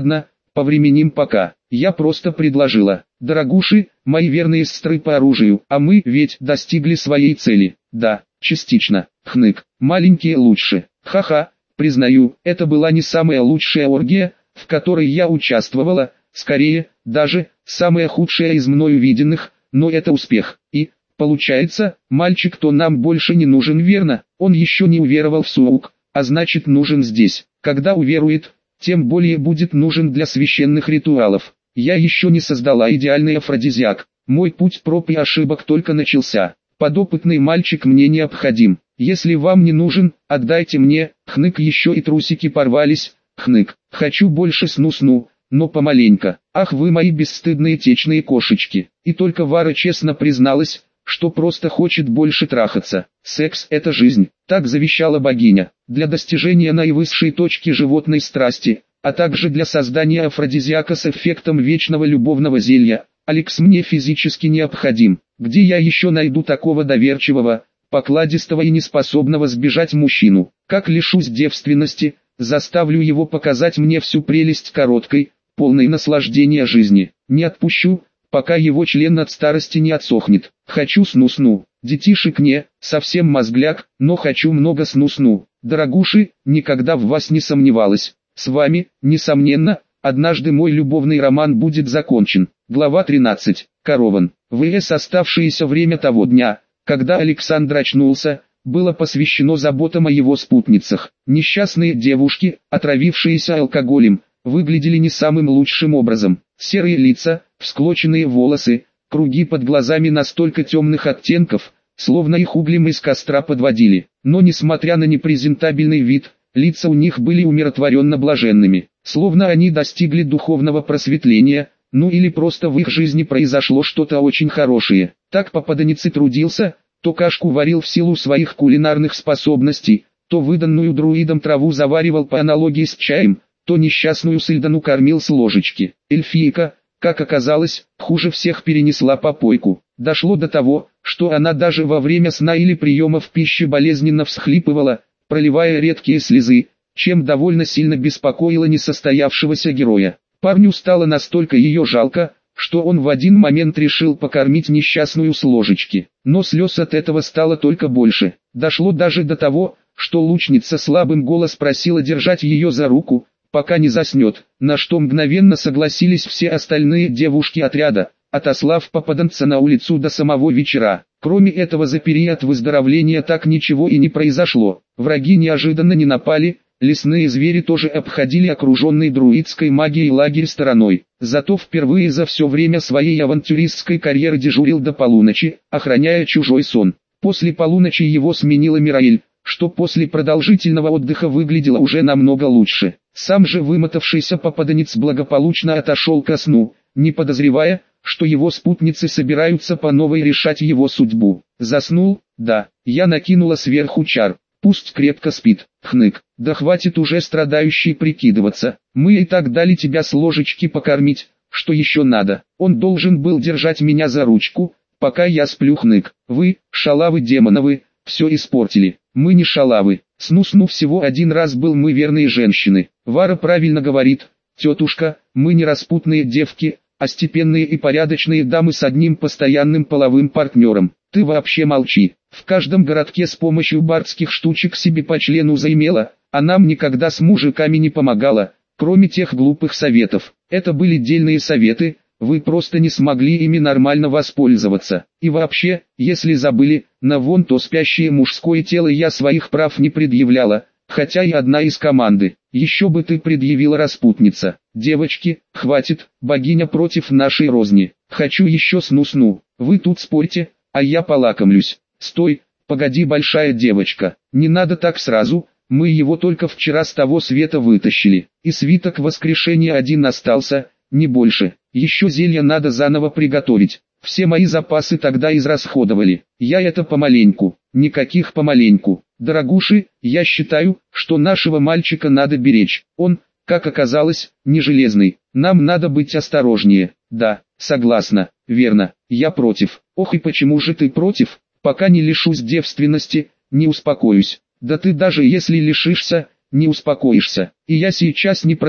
S1: Повременим пока. Я просто предложила. Дорогуши, мои верные сестры по оружию, а мы ведь достигли своей цели. Да, частично. Хнык. Маленькие лучше. Ха-ха. Признаю, это была не самая лучшая оргия, в которой я участвовала, скорее, даже, самая худшая из мною виденных, но это успех. И, получается, мальчик-то нам больше не нужен, верно? Он еще не уверовал в Суук, а значит нужен здесь. Когда уверует, тем более будет нужен для священных ритуалов. Я еще не создала идеальный афродизиак. Мой путь проб и ошибок только начался. Подопытный мальчик мне необходим. Если вам не нужен, отдайте мне. Хнык, еще и трусики порвались. Хнык. Хочу больше сну-сну, но помаленько. Ах, вы мои бесстыдные течные кошечки. И только Вара честно призналась, что просто хочет больше трахаться. Секс – это жизнь, так завещала богиня. Для достижения наивысшей точки животной страсти, а также для создания афродизиака с эффектом вечного любовного зелья, Алекс мне физически необходим. Где я еще найду такого доверчивого, покладистого и неспособного сбежать мужчину? Как лишусь девственности, заставлю его показать мне всю прелесть короткой, полной наслаждения жизни. Не отпущу, пока его член от старости не отсохнет. Хочу сну-сну. Детишек не, совсем мозгляк, но хочу много сну-сну. Дорогуши, никогда в вас не сомневалась. С вами, несомненно, однажды мой любовный роман будет закончен. Глава 13. Корован. В.С. Оставшееся время того дня, когда Александр очнулся, было посвящено заботам о его спутницах. Несчастные девушки, отравившиеся алкоголем, выглядели не самым лучшим образом. Серые лица, всклоченные волосы, круги под глазами настолько темных оттенков, словно их углем из костра подводили. Но несмотря на непрезентабельный вид, лица у них были умиротворенно блаженными, словно они достигли духовного просветления, ну или просто в их жизни произошло что-то очень хорошее. Так попаданец и трудился, то кашку варил в силу своих кулинарных способностей, то выданную друидом траву заваривал по аналогии с чаем, то несчастную Сильдану кормил с ложечки. Эльфийка, как оказалось, хуже всех перенесла попойку. Дошло до того, что она даже во время сна или приемов пищи болезненно всхлипывала, проливая редкие слезы, чем довольно сильно беспокоило несостоявшегося героя. Парню стало настолько ее жалко, что он в один момент решил покормить несчастную с ложечки. Но слез от этого стало только больше. Дошло даже до того, что лучница слабым голосом просила держать ее за руку, пока не заснет, на что мгновенно согласились все остальные девушки отряда, отослав попаданца на улицу до самого вечера. Кроме этого, за период выздоровления так ничего и не произошло. Враги неожиданно не напали, лесные звери тоже обходили окруженный друидской магией лагерь стороной. Зато впервые за все время своей авантюристской карьеры дежурил до полуночи, охраняя чужой сон. После полуночи его сменила Мираэль, что после продолжительного отдыха выглядело уже намного лучше. Сам же вымотавшийся попаданец благополучно отошел ко сну, не подозревая, что его спутницы собираются по новой решать его судьбу. Заснул? Да. Я накинула сверху чар. Пусть крепко спит. Хнык. Да хватит уже страдающий прикидываться. Мы и так дали тебя с ложечки покормить. Что еще надо? Он должен был держать меня за ручку, пока я сплю. Хнык. Вы, шалавы демоновы, все испортили. Мы не шалавы. Сну-сну всего один раз был, мы верные женщины. Вара правильно говорит, тетушка, мы не распутные девки, а степенные и порядочные дамы с одним постоянным половым партнером. Ты вообще молчи. В каждом городке с помощью бардских штучек себе по члену заимела, а нам никогда с мужиками не помогала, кроме тех глупых советов. Это были дельные советы, вы просто не смогли ими нормально воспользоваться. И вообще, если забыли, на вон то спящее мужское тело я своих прав не предъявляла, хотя и одна из команды. Еще бы ты предъявила, распутница. Девочки, хватит, богиня против нашей розни. Хочу еще сну-сну. Вы тут спорьте, а я полакомлюсь. Стой, погоди, большая девочка, не надо так сразу, мы его только вчера с того света вытащили. И свиток воскрешения один остался, не больше. Еще зелья надо заново приготовить. Все мои запасы тогда израсходовали. Я это помаленьку. Никаких помаленьку. Дорогуши, я считаю, что нашего мальчика надо беречь. Он, как оказалось, не железный. Нам надо быть осторожнее. Да, согласна, верно, я против. Ох, и почему же ты против? Пока не лишусь девственности, не успокоюсь. Да ты даже если лишишься, не успокоишься. И я сейчас не про то,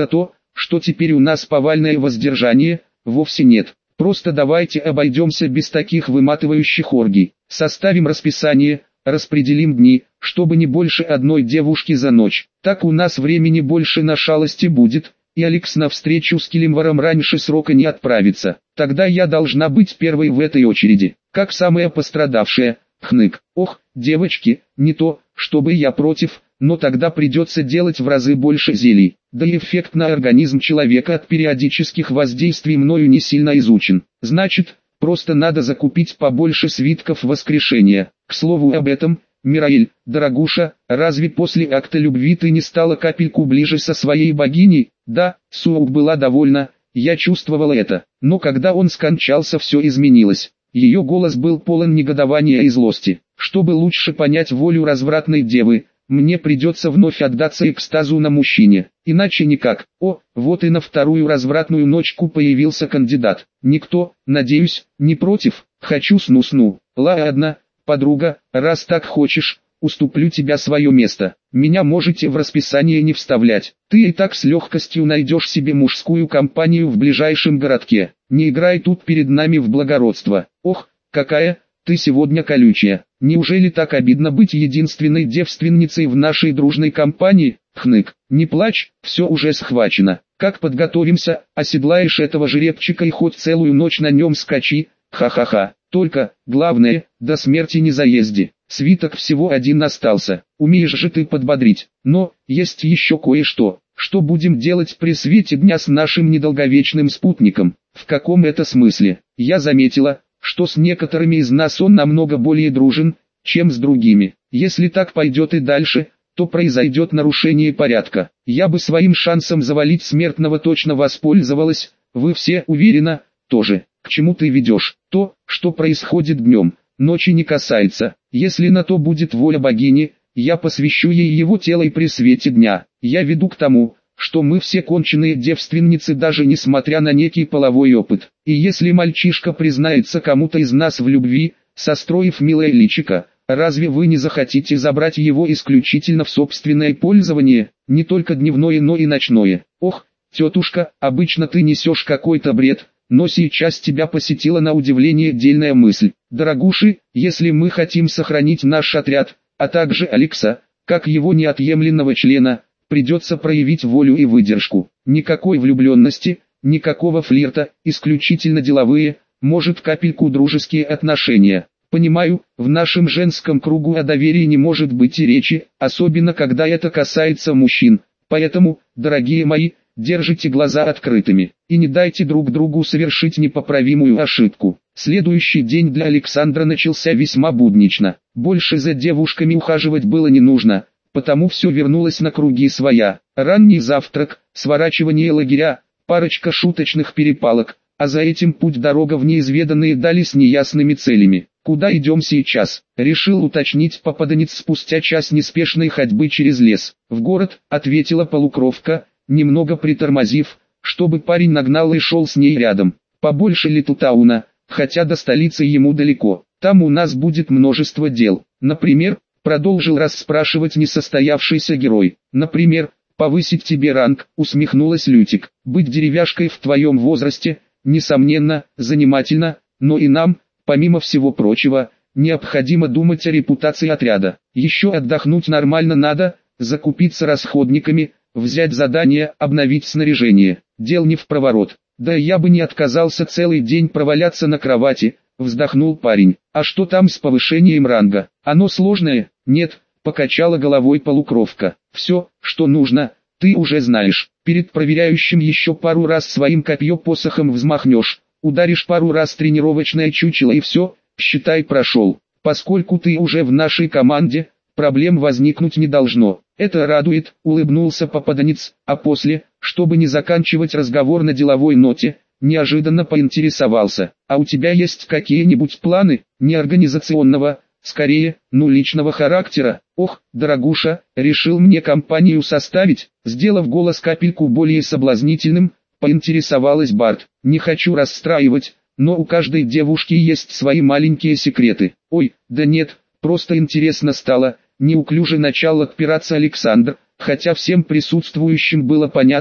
S1: что теперь у нас повальное воздержание? Вовсе нет. Просто давайте обойдемся без таких выматывающих оргий. Составим расписание, распределим дни, чтобы не больше одной девушки за ночь. Так у нас времени больше на шалости будет, и Алекс на встречу с Килимваром раньше срока не отправится. Тогда я должна быть первой в этой очереди, как самая пострадавшая. Хнык. Ох, девочки, не то, чтобы я против, но тогда придется делать в разы больше зелий. Да и эффект на организм человека от периодических воздействий мною не сильно изучен. Значит, просто надо закупить побольше свитков воскрешения. К слову об этом, Мираэль, дорогуша, разве после акта любви ты не стала капельку ближе со своей богиней? Да, Суоук была довольна, я чувствовала это. Но когда он скончался, все изменилось. Ее голос был полон негодования и злости. Чтобы лучше понять волю развратной девы, мне придется вновь отдаться экстазу на мужчине. Иначе никак. О, вот и на вторую развратную ночку появился кандидат. Никто, надеюсь, не против. Хочу сну-сну. Ладно, подруга, раз так хочешь, уступлю тебе свое место. Меня можете в расписание не вставлять. Ты и так с легкостью найдешь себе мужскую компанию в ближайшем городке. Не играй тут перед нами в благородство. Ох, какая ты сегодня колючая. Неужели так обидно быть единственной девственницей в нашей дружной компании? Хнык. Не плачь, все уже схвачено. Как подготовимся, оседлаешь этого жеребчика и хоть целую ночь на нем скачи. Ха-ха-ха. Только, главное, до смерти не заезди. Свиток всего один остался. Умеешь же ты подбодрить. Но, есть еще кое-что. Что будем делать при свете дня с нашим недолговечным спутником? В каком это смысле? Я заметила, что с некоторыми из нас он намного более дружен, чем с другими. Если так пойдет и дальше, то произойдет нарушение порядка. Я бы своим шансом завалить смертного точно воспользовалась, вы все, уверена, тоже. К чему ты ведешь? То, что происходит днем, ночи не касается. Если на то будет воля богини, я посвящу ей его тело и при свете дня. Я веду к тому, что мы все конченые девственницы даже несмотря на некий половой опыт. И если мальчишка признается кому-то из нас в любви, состроив милое личико, разве вы не захотите забрать его исключительно в собственное пользование, не только дневное, но и ночное? Ох, тетушка, обычно ты несешь какой-то бред, но сейчас тебя посетила на удивление дельная мысль. Дорогуши, если мы хотим сохранить наш отряд, а также Алекса, как его неотъемлемого члена, придется проявить волю и выдержку. Никакой влюбленности, никакого флирта, исключительно деловые, может капельку дружеские отношения. Понимаю, в нашем женском кругу о доверии не может быть и речи, особенно когда это касается мужчин. Поэтому, дорогие мои, держите глаза открытыми и не дайте друг другу совершить непоправимую ошибку. Следующий день для Александра начался весьма буднично. Больше за девушками ухаживать было не нужно, потому все вернулось на круги своя. Ранний завтрак, сворачивание лагеря, парочка шуточных перепалок, а за этим путь-дорога в неизведанные дали с неясными целями. «Куда идем сейчас?» — решил уточнить попаданец спустя час неспешной ходьбы через лес. «В город», — ответила полукровка, немного притормозив, чтобы парень нагнал и шел с ней рядом. «Побольше Литлтауна, хотя до столицы ему далеко. Там у нас будет множество дел. Например, продолжил расспрашивать несостоявшийся герой. Например, повысить тебе ранг», — усмехнулась Лютик. «Быть деревяшкой в твоем возрасте, несомненно, занимательно, но и нам, помимо всего прочего, необходимо думать о репутации отряда. Еще отдохнуть нормально надо, закупиться расходниками, взять задание, обновить снаряжение. Дел не впроворот. Да я бы не отказался целый день проваляться на кровати», — вздохнул парень. «А что там с повышением ранга? Оно сложное?» «Нет», — покачала головой полукровка. «Все, что нужно, ты уже знаешь. Перед проверяющим еще пару раз своим копье-посохом взмахнешь, ударишь пару раз тренировочное чучело и все, считай, прошел. Поскольку ты уже в нашей команде, проблем возникнуть не должно». «Это радует», — улыбнулся попаданец, а после, чтобы не заканчивать разговор на деловой ноте, неожиданно поинтересовался: «А у тебя есть какие-нибудь планы, не организационного, скорее, личного характера?» «Ох, дорогуша, решил мне компанию составить?» Сделав голос капельку более соблазнительным, поинтересовалась Барт. «Не хочу расстраивать, но у каждой девушки есть свои маленькие секреты». «Ой, да нет, просто интересно стало», — неуклюже начал отпираться Александр, хотя всем присутствующим было понятно,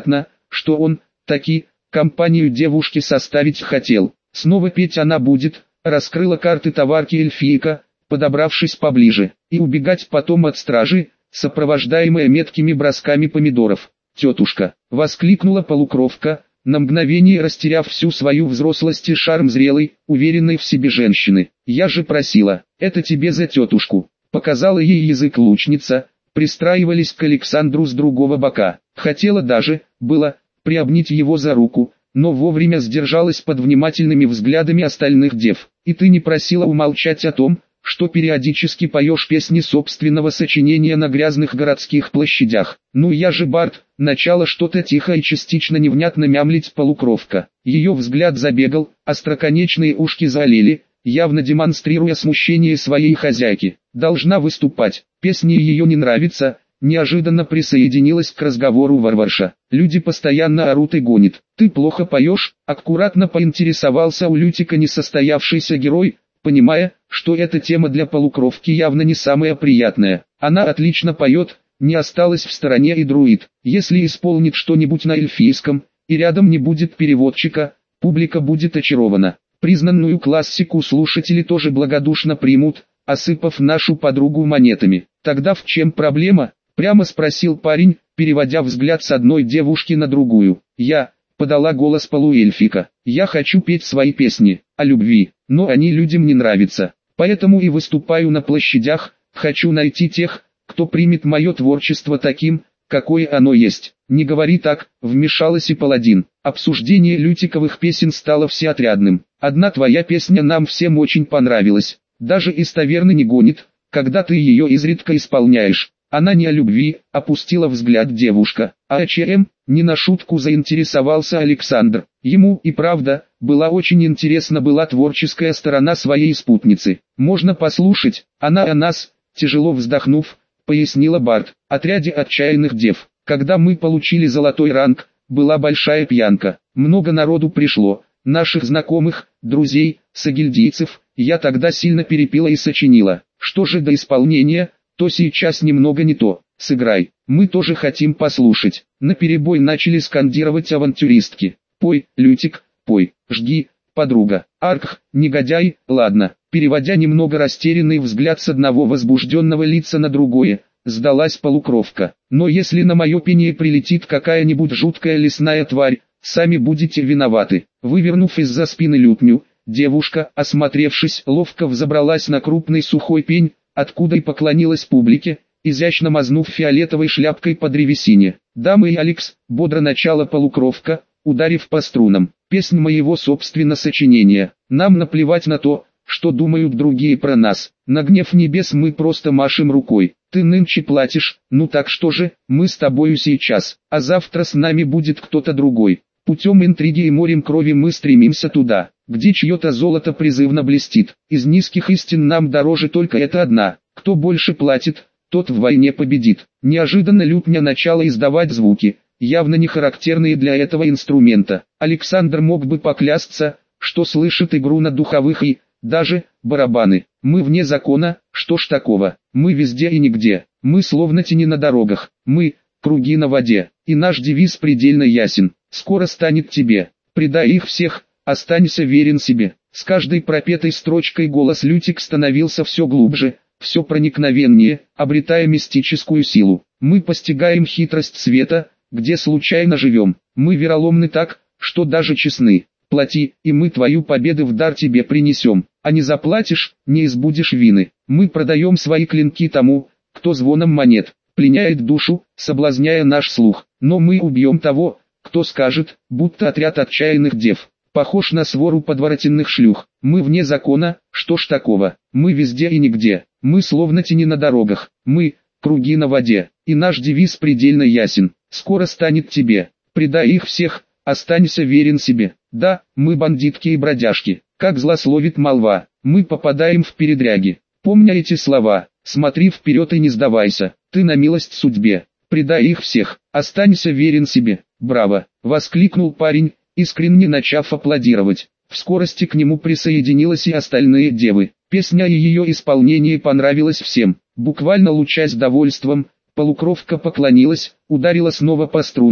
S1: что он, таки, компанию девушке составить хотел. Снова петь она будет, раскрыла карты товарки эльфийка, подобравшись поближе, и убегать потом от стражи, сопровождаемая меткими бросками помидоров. «Тетушка!» — воскликнула полукровка, на мгновение растеряв всю свою взрослость и шарм зрелой, уверенной в себе женщины. «Я же просила, это тебе за тетушку!» — показала ей язык лучница, пристраивались к Александру с другого бока. Хотела даже, было, приобнять его за руку, но вовремя сдержалась под внимательными взглядами остальных дев. «И ты не просила умолчать о том, что периодически поешь песни собственного сочинения на грязных городских площадях?» «Ну я же бард», — начала что-то тихо и частично невнятно мямлить полукровка. Ее взгляд забегал, остроконечные ушки заолели, явно демонстрируя смущение своей хозяйки. «Должна выступать, песни ее не нравятся», — неожиданно присоединилась к разговору Варварша. «Люди постоянно орут и гонят. Ты плохо поешь?» — аккуратно поинтересовался у Лютика несостоявшийся герой, понимая, что эта тема для полукровки явно не самая приятная. Она отлично поет, не осталась в стороне и друид. Если исполнит что-нибудь на эльфийском, и рядом не будет переводчика, публика будет очарована. Признанную классику слушатели тоже благодушно примут, осыпав нашу подругу монетами. «Тогда в чем проблема?» — прямо спросил парень, переводя взгляд с одной девушки на другую. «Я», — подала голос полуэльфика, — «я хочу петь свои песни о любви, но они людям не нравятся, поэтому и выступаю на площадях, хочу найти тех, кто примет мое творчество таким, какое оно есть». «Не говори так», — вмешалась и паладин. Обсуждение лютиковых песен стало всеотрядным. «Одна твоя песня нам всем очень понравилась, даже из таверны не гонит, когда ты ее изредка исполняешь». «Она не о любви», — опустила взгляд девушка. «А о чем?» — не на шутку заинтересовался Александр. Ему, и правда, была очень интересна была творческая сторона своей спутницы. «Можно послушать, она о нас», — тяжело вздохнув, пояснила Барт. «Отряде отчаянных дев. Когда мы получили золотой ранг, была большая пьянка. Много народу пришло, наших знакомых, друзей, сагильдийцев. Я тогда сильно перепила и сочинила. Что же до исполнения, то сейчас немного не то. Сыграй, мы тоже хотим послушать». Наперебой начали скандировать авантюристки. «Пой, Лютик, пой, жги, подруга». «Арх, негодяй, ладно». Переводя немного растерянный взгляд с одного возбужденного лица на другое, сдалась полукровка. «Но если на мое пение прилетит какая-нибудь жуткая лесная тварь, сами будете виноваты». Вывернув из-за спины лютню, девушка, осмотревшись, ловко взобралась на крупный сухой пень, откуда и поклонилась публике, изящно мазнув фиолетовой шляпкой по древесине. «Дамы и Алекс», — бодро начала полукровка, ударив по струнам, — «песнь моего собственно сочинения. Нам наплевать на то, что думают другие про нас. На гнев небес мы просто машем рукой. Ты нынче платишь, ну так что же, мы с тобою сейчас, а завтра с нами будет кто-то другой. Путем интриги и морем крови мы стремимся туда, где чье-то золото призывно блестит. Из низких истин нам дороже только эта одна. Кто больше платит, тот в войне победит». Неожиданно лютня начала издавать звуки, явно не характерные для этого инструмента. Александр мог бы поклясться, что слышит игру на духовых и, даже, барабаны. «Мы вне закона, что ж такого? Мы везде и нигде. Мы словно тени на дорогах. Мы — круги на воде. И наш девиз предельно ясен. Скоро станет тебе. Предай их всех, останься верен себе». С каждой пропетой строчкой голос Лютик становился все глубже, все проникновеннее, обретая мистическую силу. «Мы постигаем хитрость света, где случайно живем. Мы вероломны так, что даже честны. Плати, и мы твою победу в дар тебе принесем. А не заплатишь, не избудешь вины. Мы продаем свои клинки тому, кто звоном монет пленяет душу, соблазняя наш слух. Но мы убьем того, кто скажет, будто отряд отчаянных дев похож на свору подворотенных шлюх. Мы вне закона, что ж такого? Мы везде и нигде. Мы словно тени на дорогах. Мы — круги на воде. И наш девиз предельно ясен. Скоро станет тебе. Предай их всех, останься верен себе. Да, мы бандитки и бродяжки. Как злословит молва, мы попадаем в передряги. Помни эти слова, смотри вперед и не сдавайся. Ты на милость судьбе. Предай их всех, останься верен себе. Браво! Воскликнул парень, искренне начав аплодировать. В скорости к нему присоединились и остальные девы. Песня и ее исполнение понравилось всем. Буквально лучась довольством, полукровка поклонилась, ударила снова по струнам,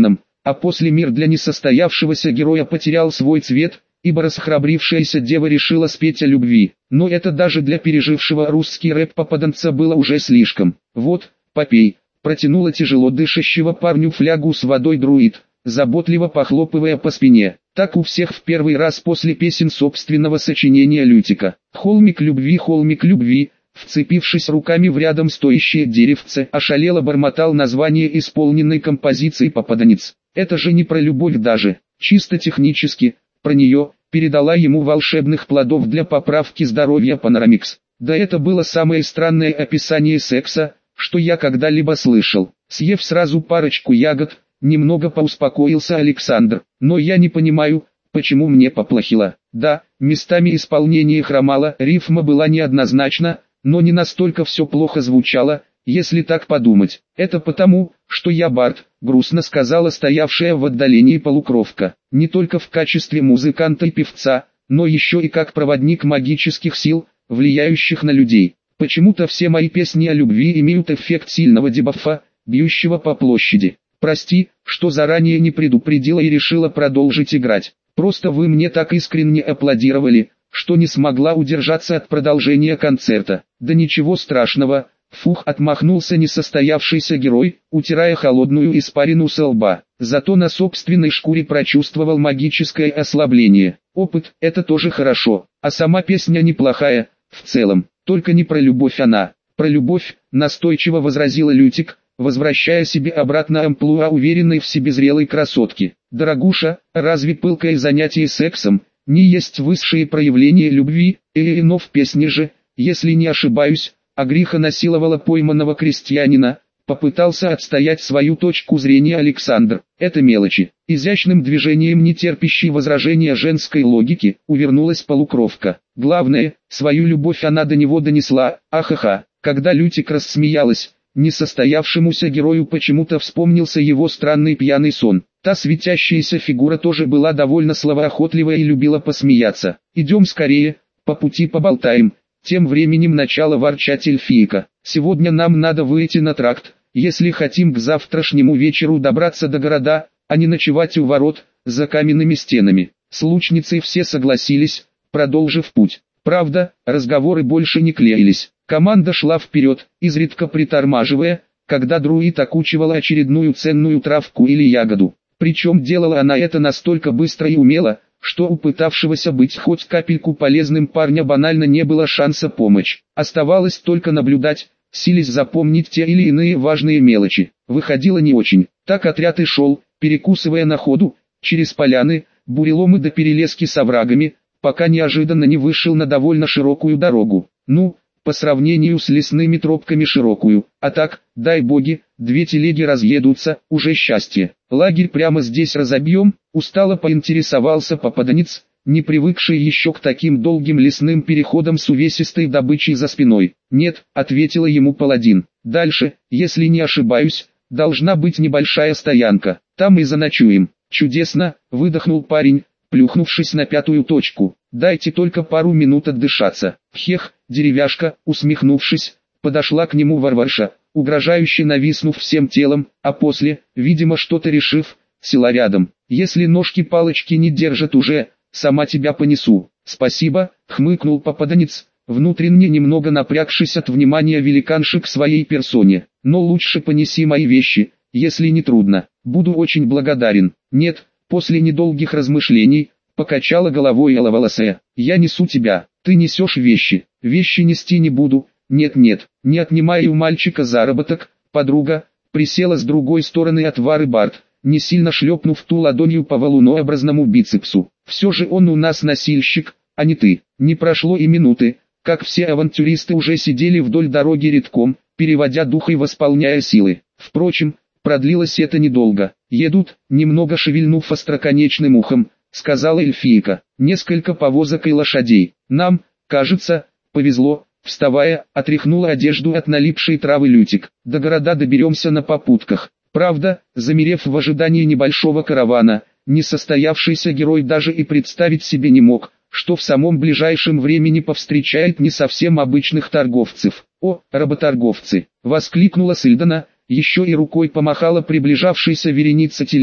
S1: а после мир для несостоявшегося героя потерял свой цвет, ибо расхрабрившаяся дева решила спеть о любви. Но это даже для пережившего русский рэп попаданца было уже слишком. «Вот, попей», протянула тяжело дышащего парню флягу с водой друид, заботливо похлопывая по спине. Так у всех в первый раз после песен собственного сочинения Лютика. холмик любви», вцепившись руками в рядом стоящее деревце, ошалело бормотал название исполненной композиции попаданец. Это же не про любовь даже, чисто технически, про нее, передала ему волшебных плодов для поправки здоровья Панорамикс. Да это было самое странное описание секса, что я когда-либо слышал. Съев сразу парочку ягод, немного поуспокоился Александр. Но я не понимаю, почему мне поплохело. Да, местами исполнение хромало, рифма была неоднозначна, но не настолько все плохо звучало, если так подумать. Это потому, что я бард, грустно сказала стоявшая в отдалении полукровка. Не только в качестве музыканта и певца, но еще и как проводник магических сил, влияющих на людей. Почему-то все мои песни о любви имеют эффект сильного дебафа, бьющего по площади. Прости, что заранее не предупредила и решила продолжить играть. Просто вы мне так искренне аплодировали, что не смогла удержаться от продолжения концерта. Да ничего страшного, фух, отмахнулся несостоявшийся герой, утирая холодную испарину со лба. Зато на собственной шкуре прочувствовал магическое ослабление. Опыт – это тоже хорошо, а сама песня неплохая, в целом, только не про любовь она. Про любовь, настойчиво возразила Лютик, возвращая себе обратно амплуа уверенной в себе зрелой красотки. Дорогуша, разве пылкое занятие сексом не есть высшее проявление любви? Но в песне же, если не ошибаюсь, Агриха насиловала пойманного крестьянина, попытался отстоять свою точку зрения Александр. Это мелочи. Изящным движением, не терпящей возражения женской логики, увернулась полукровка. Главное, свою любовь она до него донесла. Ахаха. Когда Лютик рассмеялась, несостоявшемуся герою почему-то вспомнился его странный пьяный сон. Та светящаяся фигура тоже была довольно словоохотлива и любила посмеяться. «Идем скорее, по пути поболтаем». Тем временем начала ворчать эльфийка. «Сегодня нам надо выйти на тракт, если хотим к завтрашнему вечеру добраться до города, а не ночевать у ворот, за каменными стенами». С лучницей все согласились, продолжив путь. Правда, разговоры больше не клеились. Команда шла вперед, изредка притормаживая, когда друид окучивала очередную ценную травку или ягоду. Причем делала она это настолько быстро и умело, что у пытавшегося быть хоть капельку полезным парня банально не было шанса помочь. Оставалось только наблюдать, силясь запомнить те или иные важные мелочи. Выходило не очень. Так отряд и шел, перекусывая на ходу, через поляны, буреломы до перелески с оврагами, пока неожиданно не вышел на довольно широкую дорогу. Ну, по сравнению с лесными тропками широкую, а так, дай боги, 2 телеги разъедутся, уже счастье. Лагерь прямо здесь разобьем, устало поинтересовался попаданец, не привыкший еще к таким долгим лесным переходам с увесистой добычей за спиной. Нет, ответила ему паладин. Дальше, если не ошибаюсь, должна быть небольшая стоянка, там и заночуем. Чудесно, выдохнул парень, плюхнувшись на 5-ю точку. Дайте только пару минут отдышаться. Хех, деревяшка, усмехнувшись, подошла к нему Варварша, угрожающе нависнув всем телом, а после, видимо что-то решив, села рядом. Если ножки-палочки не держат уже, сама тебя понесу. Спасибо, хмыкнул попаданец, внутренне немного напрягшись от внимания великанши к своей персоне. Но лучше понеси мои вещи, если не трудно. Буду очень благодарен. Нет, после недолгих размышлений, покачала головой Аловолосая. Я несу тебя, ты несешь вещи. Вещи нести не буду. Нет-нет, не отнимай у мальчика заработок. Подруга присела с другой стороны от Вары Барт, не сильно шлепнув ту ладонью по валунообразному бицепсу. Все же он у нас носильщик, а не ты. Не прошло и минуты, как все авантюристы уже сидели вдоль дороги редком, переводя дух и восполняя силы. Впрочем, продлилось это недолго. Едут, немного шевельнув остроконечным ухом, сказала эльфийка. Несколько повозок и лошадей. Нам, кажется, повезло. Вставая, отряхнула одежду от налипшей травы Лютик. До города доберемся на попутках. Правда, замерев в ожидании небольшого каравана, несостоявшийся герой даже и представить себе не мог, что в самом ближайшем времени повстречает не совсем обычных торговцев. «О, работорговцы!» — воскликнула Сильдана, еще и рукой помахала приближавшейся вереница телег,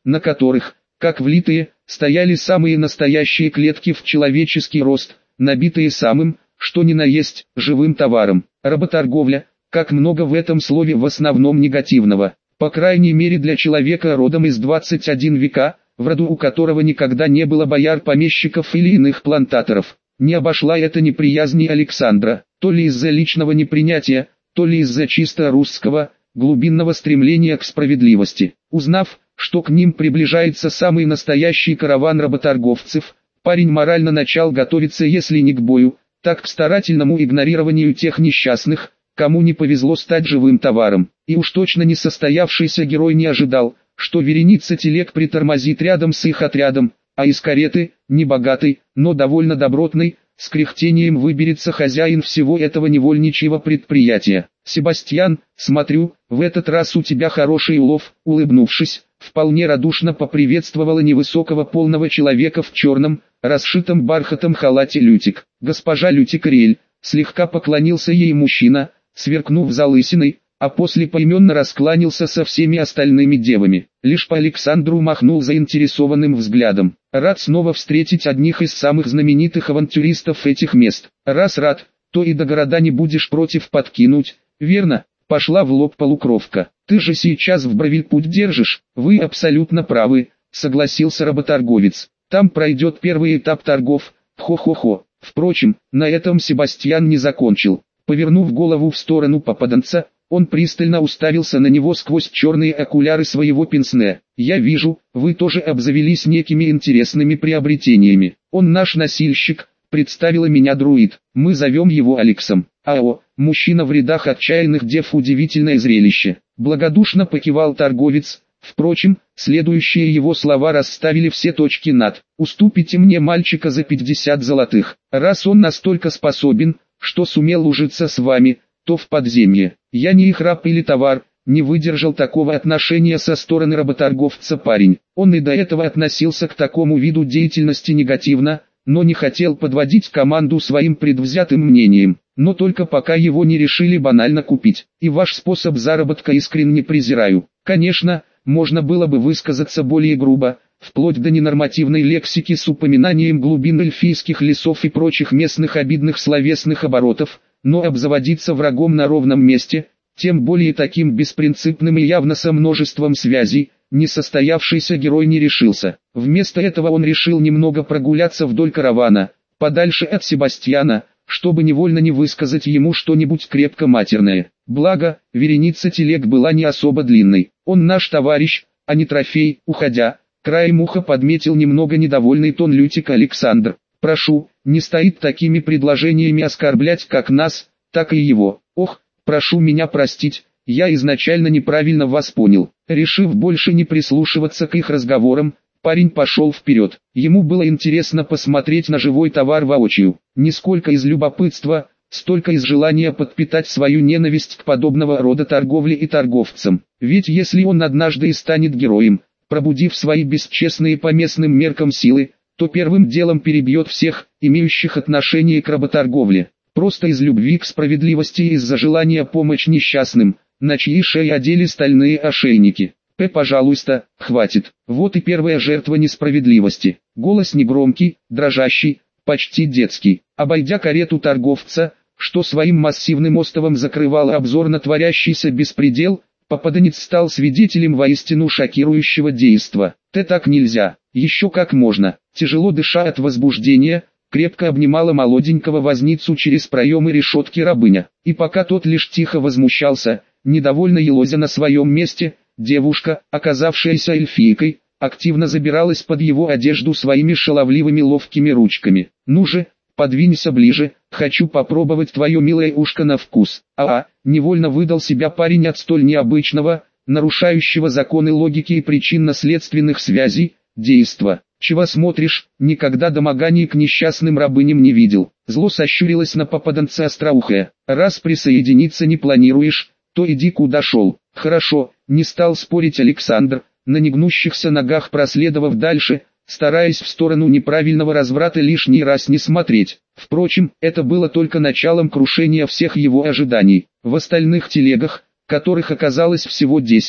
S1: на которых, как влитые, стояли самые настоящие клетки в человеческий рост, набитые самым, что ни на есть, живым товаром. Работорговля, как много в этом слове в основном негативного, по крайней мере для человека родом из 21 века, в роду у которого никогда не было бояр, помещиков или иных плантаторов. Не обошла это неприязни Александра, то ли из-за личного непринятия, то ли из-за чисто русского, глубинного стремления к справедливости. Узнав, что к ним приближается самый настоящий караван работорговцев, парень морально начал готовиться, если не к бою, так к старательному игнорированию тех несчастных, кому не повезло стать живым товаром. И уж точно не состоявшийся герой не ожидал, что вереница телег притормозит рядом с их отрядом, а из кареты, небогатой, но довольно добротной, с кряхтением выберется хозяин всего этого невольничьего предприятия. «Себастьян, смотрю, в этот раз у тебя хороший улов», улыбнувшись, вполне радушно поприветствовала невысокого полного человека в черном, расшитом бархатом халате Лютик. «Госпожа Лютик-Риэль», слегка поклонился ей мужчина, сверкнув залысиной, а после поименно раскланялся со всеми остальными девами. Лишь по Александру махнул заинтересованным взглядом. «Рад снова встретить одних из самых знаменитых авантюристов этих мест. Раз рад, то и до города не будешь против подкинуть, верно?» Пошла в лоб полукровка. «Ты же сейчас в Бравиль путь держишь?» «Вы абсолютно правы», согласился работорговец. «Там пройдет первый этап торгов, хо-хо-хо». Впрочем, на этом Себастьян не закончил. Повернув голову в сторону попаданца, он пристально уставился на него сквозь черные окуляры своего пенсне. «Я вижу, вы тоже обзавелись некими интересными приобретениями. Он наш носильщик», представила меня друид. «Мы зовем его Алексом». «Ао, мужчина в рядах отчаянных дев, удивительное зрелище», благодушно покивал торговец. Впрочем, следующие его слова расставили все точки над. «Уступите мне мальчика за 50 золотых. Раз он настолько способен, что сумел ужиться с вами, то в подземье. Я не их раб или товар», не выдержал такого отношения со стороны работорговца парень. Он и до этого относился к такому виду деятельности негативно, но не хотел подводить команду своим предвзятым мнением. «Но только пока его не решили банально купить. И ваш способ заработка искренне презираю. Конечно, можно было бы высказаться более грубо, вплоть до ненормативной лексики с упоминанием глубин эльфийских лесов и прочих местных обидных словесных оборотов, но обзаводиться врагом на ровном месте, тем более таким беспринципным и явно со множеством связей, несостоявшийся герой не решился. Вместо этого он решил немного прогуляться вдоль каравана, подальше от Себастьяна, чтобы невольно не высказать ему что-нибудь крепко матерное. Благо, вереница телег была не особо длинной. «Он наш товарищ, а не трофей», уходя, краем уха подметил немного недовольный тон Лютик Александр. «Прошу, не стоит такими предложениями оскорблять как нас, так и его. Ох, прошу меня простить, я изначально неправильно вас понял». Решив больше не прислушиваться к их разговорам, парень пошел вперед. Ему было интересно посмотреть на живой товар воочию. Не сколько из любопытства, столько из желания подпитать свою ненависть к подобного рода торговле и торговцам. Ведь если он однажды и станет героем, пробудив свои бесчестные по местным меркам силы, то первым делом перебьет всех, имеющих отношение к работорговле. Просто из любви к справедливости и из-за желания помочь несчастным, на чьи шеи одели стальные ошейники. Пожалуйста, хватит. Вот и первая жертва несправедливости». Голос негромкий, дрожащий, почти детский. Обойдя карету торговца, что своим массивным остовом закрывало обзор на творящийся беспредел, попаданец стал свидетелем воистину шокирующего действа. Так нельзя. Еще как можно. Тяжело дыша от возбуждения, крепко обнимала молоденького возницу через проемы решетки рабыня. И пока тот лишь тихо возмущался, недовольно елозя на своем месте, девушка, оказавшаяся эльфийкой, активно забиралась под его одежду своими шаловливыми ловкими ручками. «Ну же, подвинься ближе, хочу попробовать твое милое ушко на вкус». Невольно выдал себя парень от столь необычного, нарушающего законы логики и причинно-следственных связей, действа. «Чего смотришь, никогда домоганий к несчастным рабыням не видел». Зло сощурилась на попаданца остроухая. «Раз присоединиться не планируешь, то иди куда шел». «Хорошо», не стал спорить Александр, на негнущихся ногах проследовав дальше, стараясь в сторону неправильного разврата лишний раз не смотреть. Впрочем, это было только началом крушения всех его ожиданий. В остальных телегах, которых оказалось всего 10,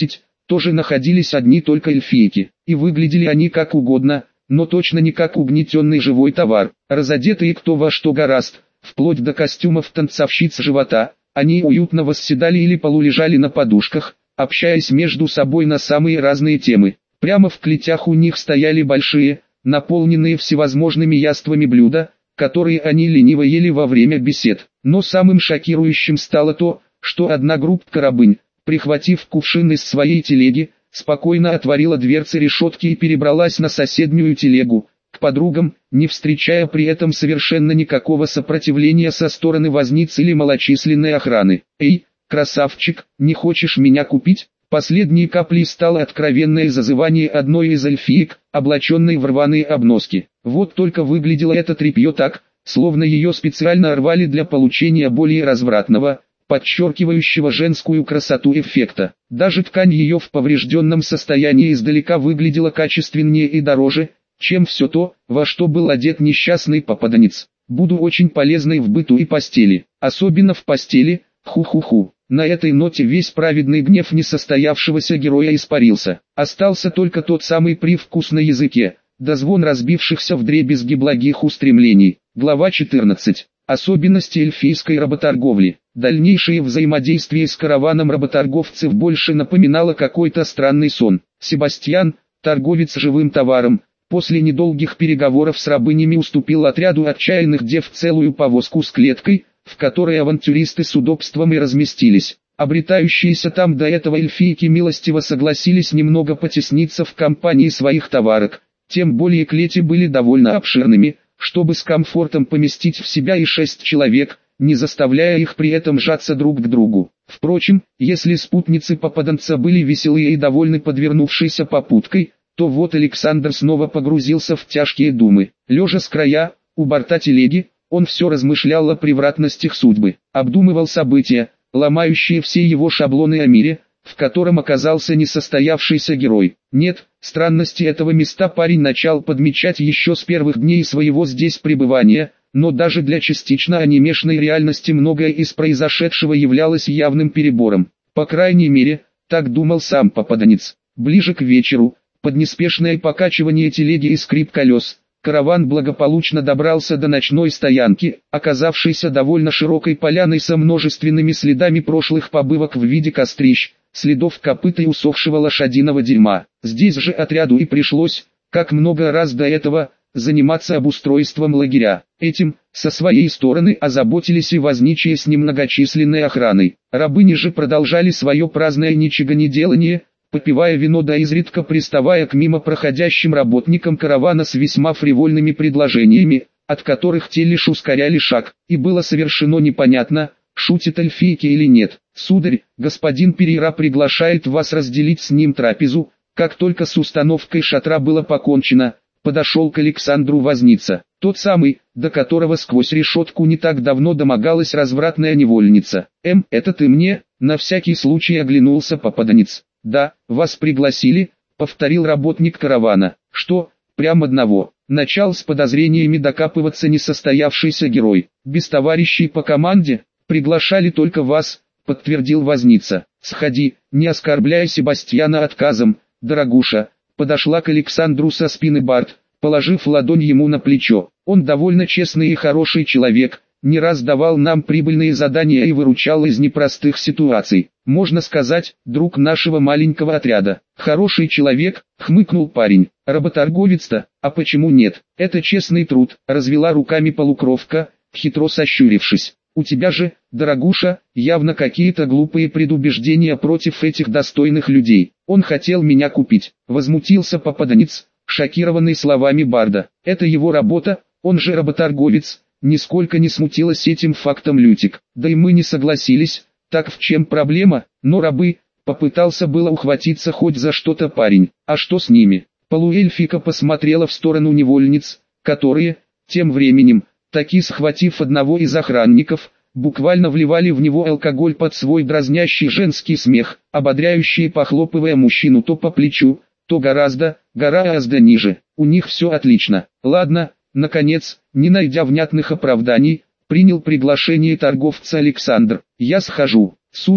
S1: тоже находились одни только эльфийки, и выглядели они как угодно, но точно не как угнетенный живой товар. Разодетые кто во что горазд, вплоть до костюмов танцовщиц живота, они уютно восседали или полулежали на подушках, общаясь между собой на самые разные темы. Прямо в клетях у них стояли большие, наполненные всевозможными яствами блюда, которые они лениво ели во время бесед. Но самым шокирующим стало то, что одна группа рабынь, прихватив кувшин из своей телеги, спокойно отворила дверцы решетки и перебралась на соседнюю телегу, к подругам, не встречая при этом совершенно никакого сопротивления со стороны возниц или малочисленной охраны. «Эй, красавчик, не хочешь меня купить?» Последней каплей стало откровенное зазывание одной из эльфиек, облаченной в рваные обноски. Вот только выглядело это тряпье так, словно ее специально рвали для получения более развратного, подчеркивающего женскую красоту эффекта. Даже ткань ее в поврежденном состоянии издалека выглядела качественнее и дороже, чем все то, во что был одет несчастный попаданец. «Буду очень полезной в быту и постели, особенно в постели, ху-ху-ху». На этой ноте весь праведный гнев несостоявшегося героя испарился. Остался только тот самый привкус на языке, да звон разбившихся вдребезги благих устремлений. Глава 14. Особенности эльфийской работорговли. Дальнейшее взаимодействие с караваном работорговцев больше напоминало какой-то странный сон. Себастьян, торговец живым товаром, после недолгих переговоров с рабынями уступил отряду отчаянных дев целую повозку с клеткой, в которой авантюристы с удобством и разместились. Обретающиеся там до этого эльфийки милостиво согласились немного потесниться в компании своих товарок, тем более клети были довольно обширными, чтобы с комфортом поместить в себя и 6 человек, не заставляя их при этом сжаться друг к другу. Впрочем, если спутницы попаданца были веселые и довольны подвернувшейся попуткой, то вот Александр снова погрузился в тяжкие думы. Лежа с края, у борта телеги, он все размышлял о превратностях судьбы, обдумывал события, ломающие все его шаблоны о мире, в котором оказался несостоявшийся герой. Нет, странности этого места парень начал подмечать еще с первых дней своего здесь пребывания, но даже для частично анимешной реальности многое из произошедшего являлось явным перебором. По крайней мере, так думал сам попаданец. Ближе к вечеру, под неспешное покачивание телеги и скрип колес, караван благополучно добрался до ночной стоянки, оказавшейся довольно широкой поляной со множественными следами прошлых побывок в виде кострищ, следов копыт и усохшего лошадиного дерьма. Здесь же отряду и пришлось, как много раз до этого, заниматься обустройством лагеря. Этим, со своей стороны, озаботились и возничие с немногочисленной охраной. Рабыни же продолжали свое праздное ничегонеделание, попивая вино да изредка приставая к мимо проходящим работникам каравана с весьма фривольными предложениями, от которых те лишь ускоряли шаг, и было совершенно непонятно, шутит эльфийки или нет. «Сударь, господин Перейра приглашает вас разделить с ним трапезу». Как только с установкой шатра было покончено, подошел к Александру возница, тот самый, до которого сквозь решетку не так давно домогалась развратная невольница. «Это ты мне?» — на всякий случай оглянулся попаданец. «Да, вас пригласили», — повторил работник каравана. «Что, прям одного?» Начал с подозрениями докапываться несостоявшийся герой. «Без товарищей по команде? Приглашали только вас», — подтвердил возница. «Сходи, не оскорбляй Себастьяна отказом, дорогуша», — подошла к Александру со спины Барт, положив ладонь ему на плечо. «Он довольно честный и хороший человек, не раз давал нам прибыльные задания и выручал из непростых ситуаций. Можно сказать, друг нашего маленького отряда». «Хороший человек», — хмыкнул парень. «Работорговец-то, а почему нет? Это честный труд», — развела руками полукровка, хитро сощурившись. «У тебя же, дорогуша, явно какие-то глупые предубеждения против этих достойных людей. Он хотел меня купить», — возмутился попаданец, шокированный словами Барда. «Это его работа, он же работорговец». Нисколько не смутилась этим фактом Лютик. «Да и мы не согласились, так в чем проблема?» «Но рабы», — попытался было ухватиться хоть за что-то парень. «А что с ними?» Полуэльфика посмотрела в сторону невольниц, которые, тем временем, таки схватив одного из охранников, буквально вливали в него алкоголь под свой дразнящий женский смех, ободряющий, похлопывая мужчину то по плечу, то гораздо ниже. «У них все отлично. Ладно». Наконец, не найдя внятных оправданий, принял приглашение торговца Александр. «Я схожу, сударь»,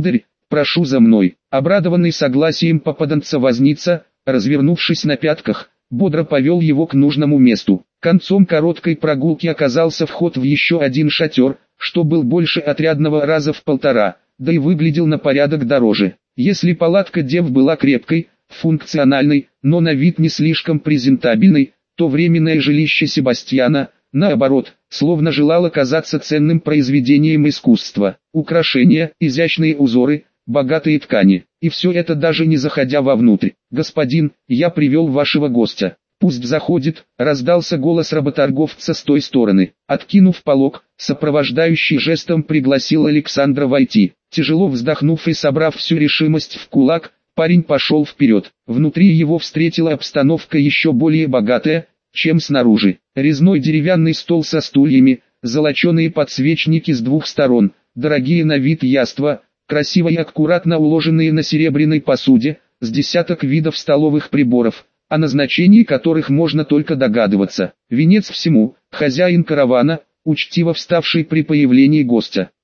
S1: прошу за мной». Обрадованный согласием попаданца возница, развернувшись на пятках, бодро повел его к нужному месту. Концом короткой прогулки оказался вход в еще один шатер, что был больше отрядного раза в полтора, да и выглядел на порядок дороже. Если палатка дев была крепкой, функциональной, но на вид не слишком презентабельной, то временное жилище Себастьяна, наоборот, словно желало казаться ценным произведением искусства. Украшения, изящные узоры, богатые ткани. И все это даже не заходя вовнутрь. «Господин, я привел вашего гостя». «Пусть заходит», — раздался голос работорговца с той стороны. Откинув полог, сопровождающий жестом пригласил Александра войти. Тяжело вздохнув и собрав всю решимость в кулак, парень пошел вперед. Внутри его встретила обстановка еще более богатая, чем снаружи. Резной деревянный стол со стульями, золоченые подсвечники с двух сторон, дорогие на вид яства, красиво и аккуратно уложенные на серебряной посуде, с десяток видов столовых приборов, о назначении которых можно только догадываться. Венец всему, хозяин каравана, учтиво вставший при появлении гостя.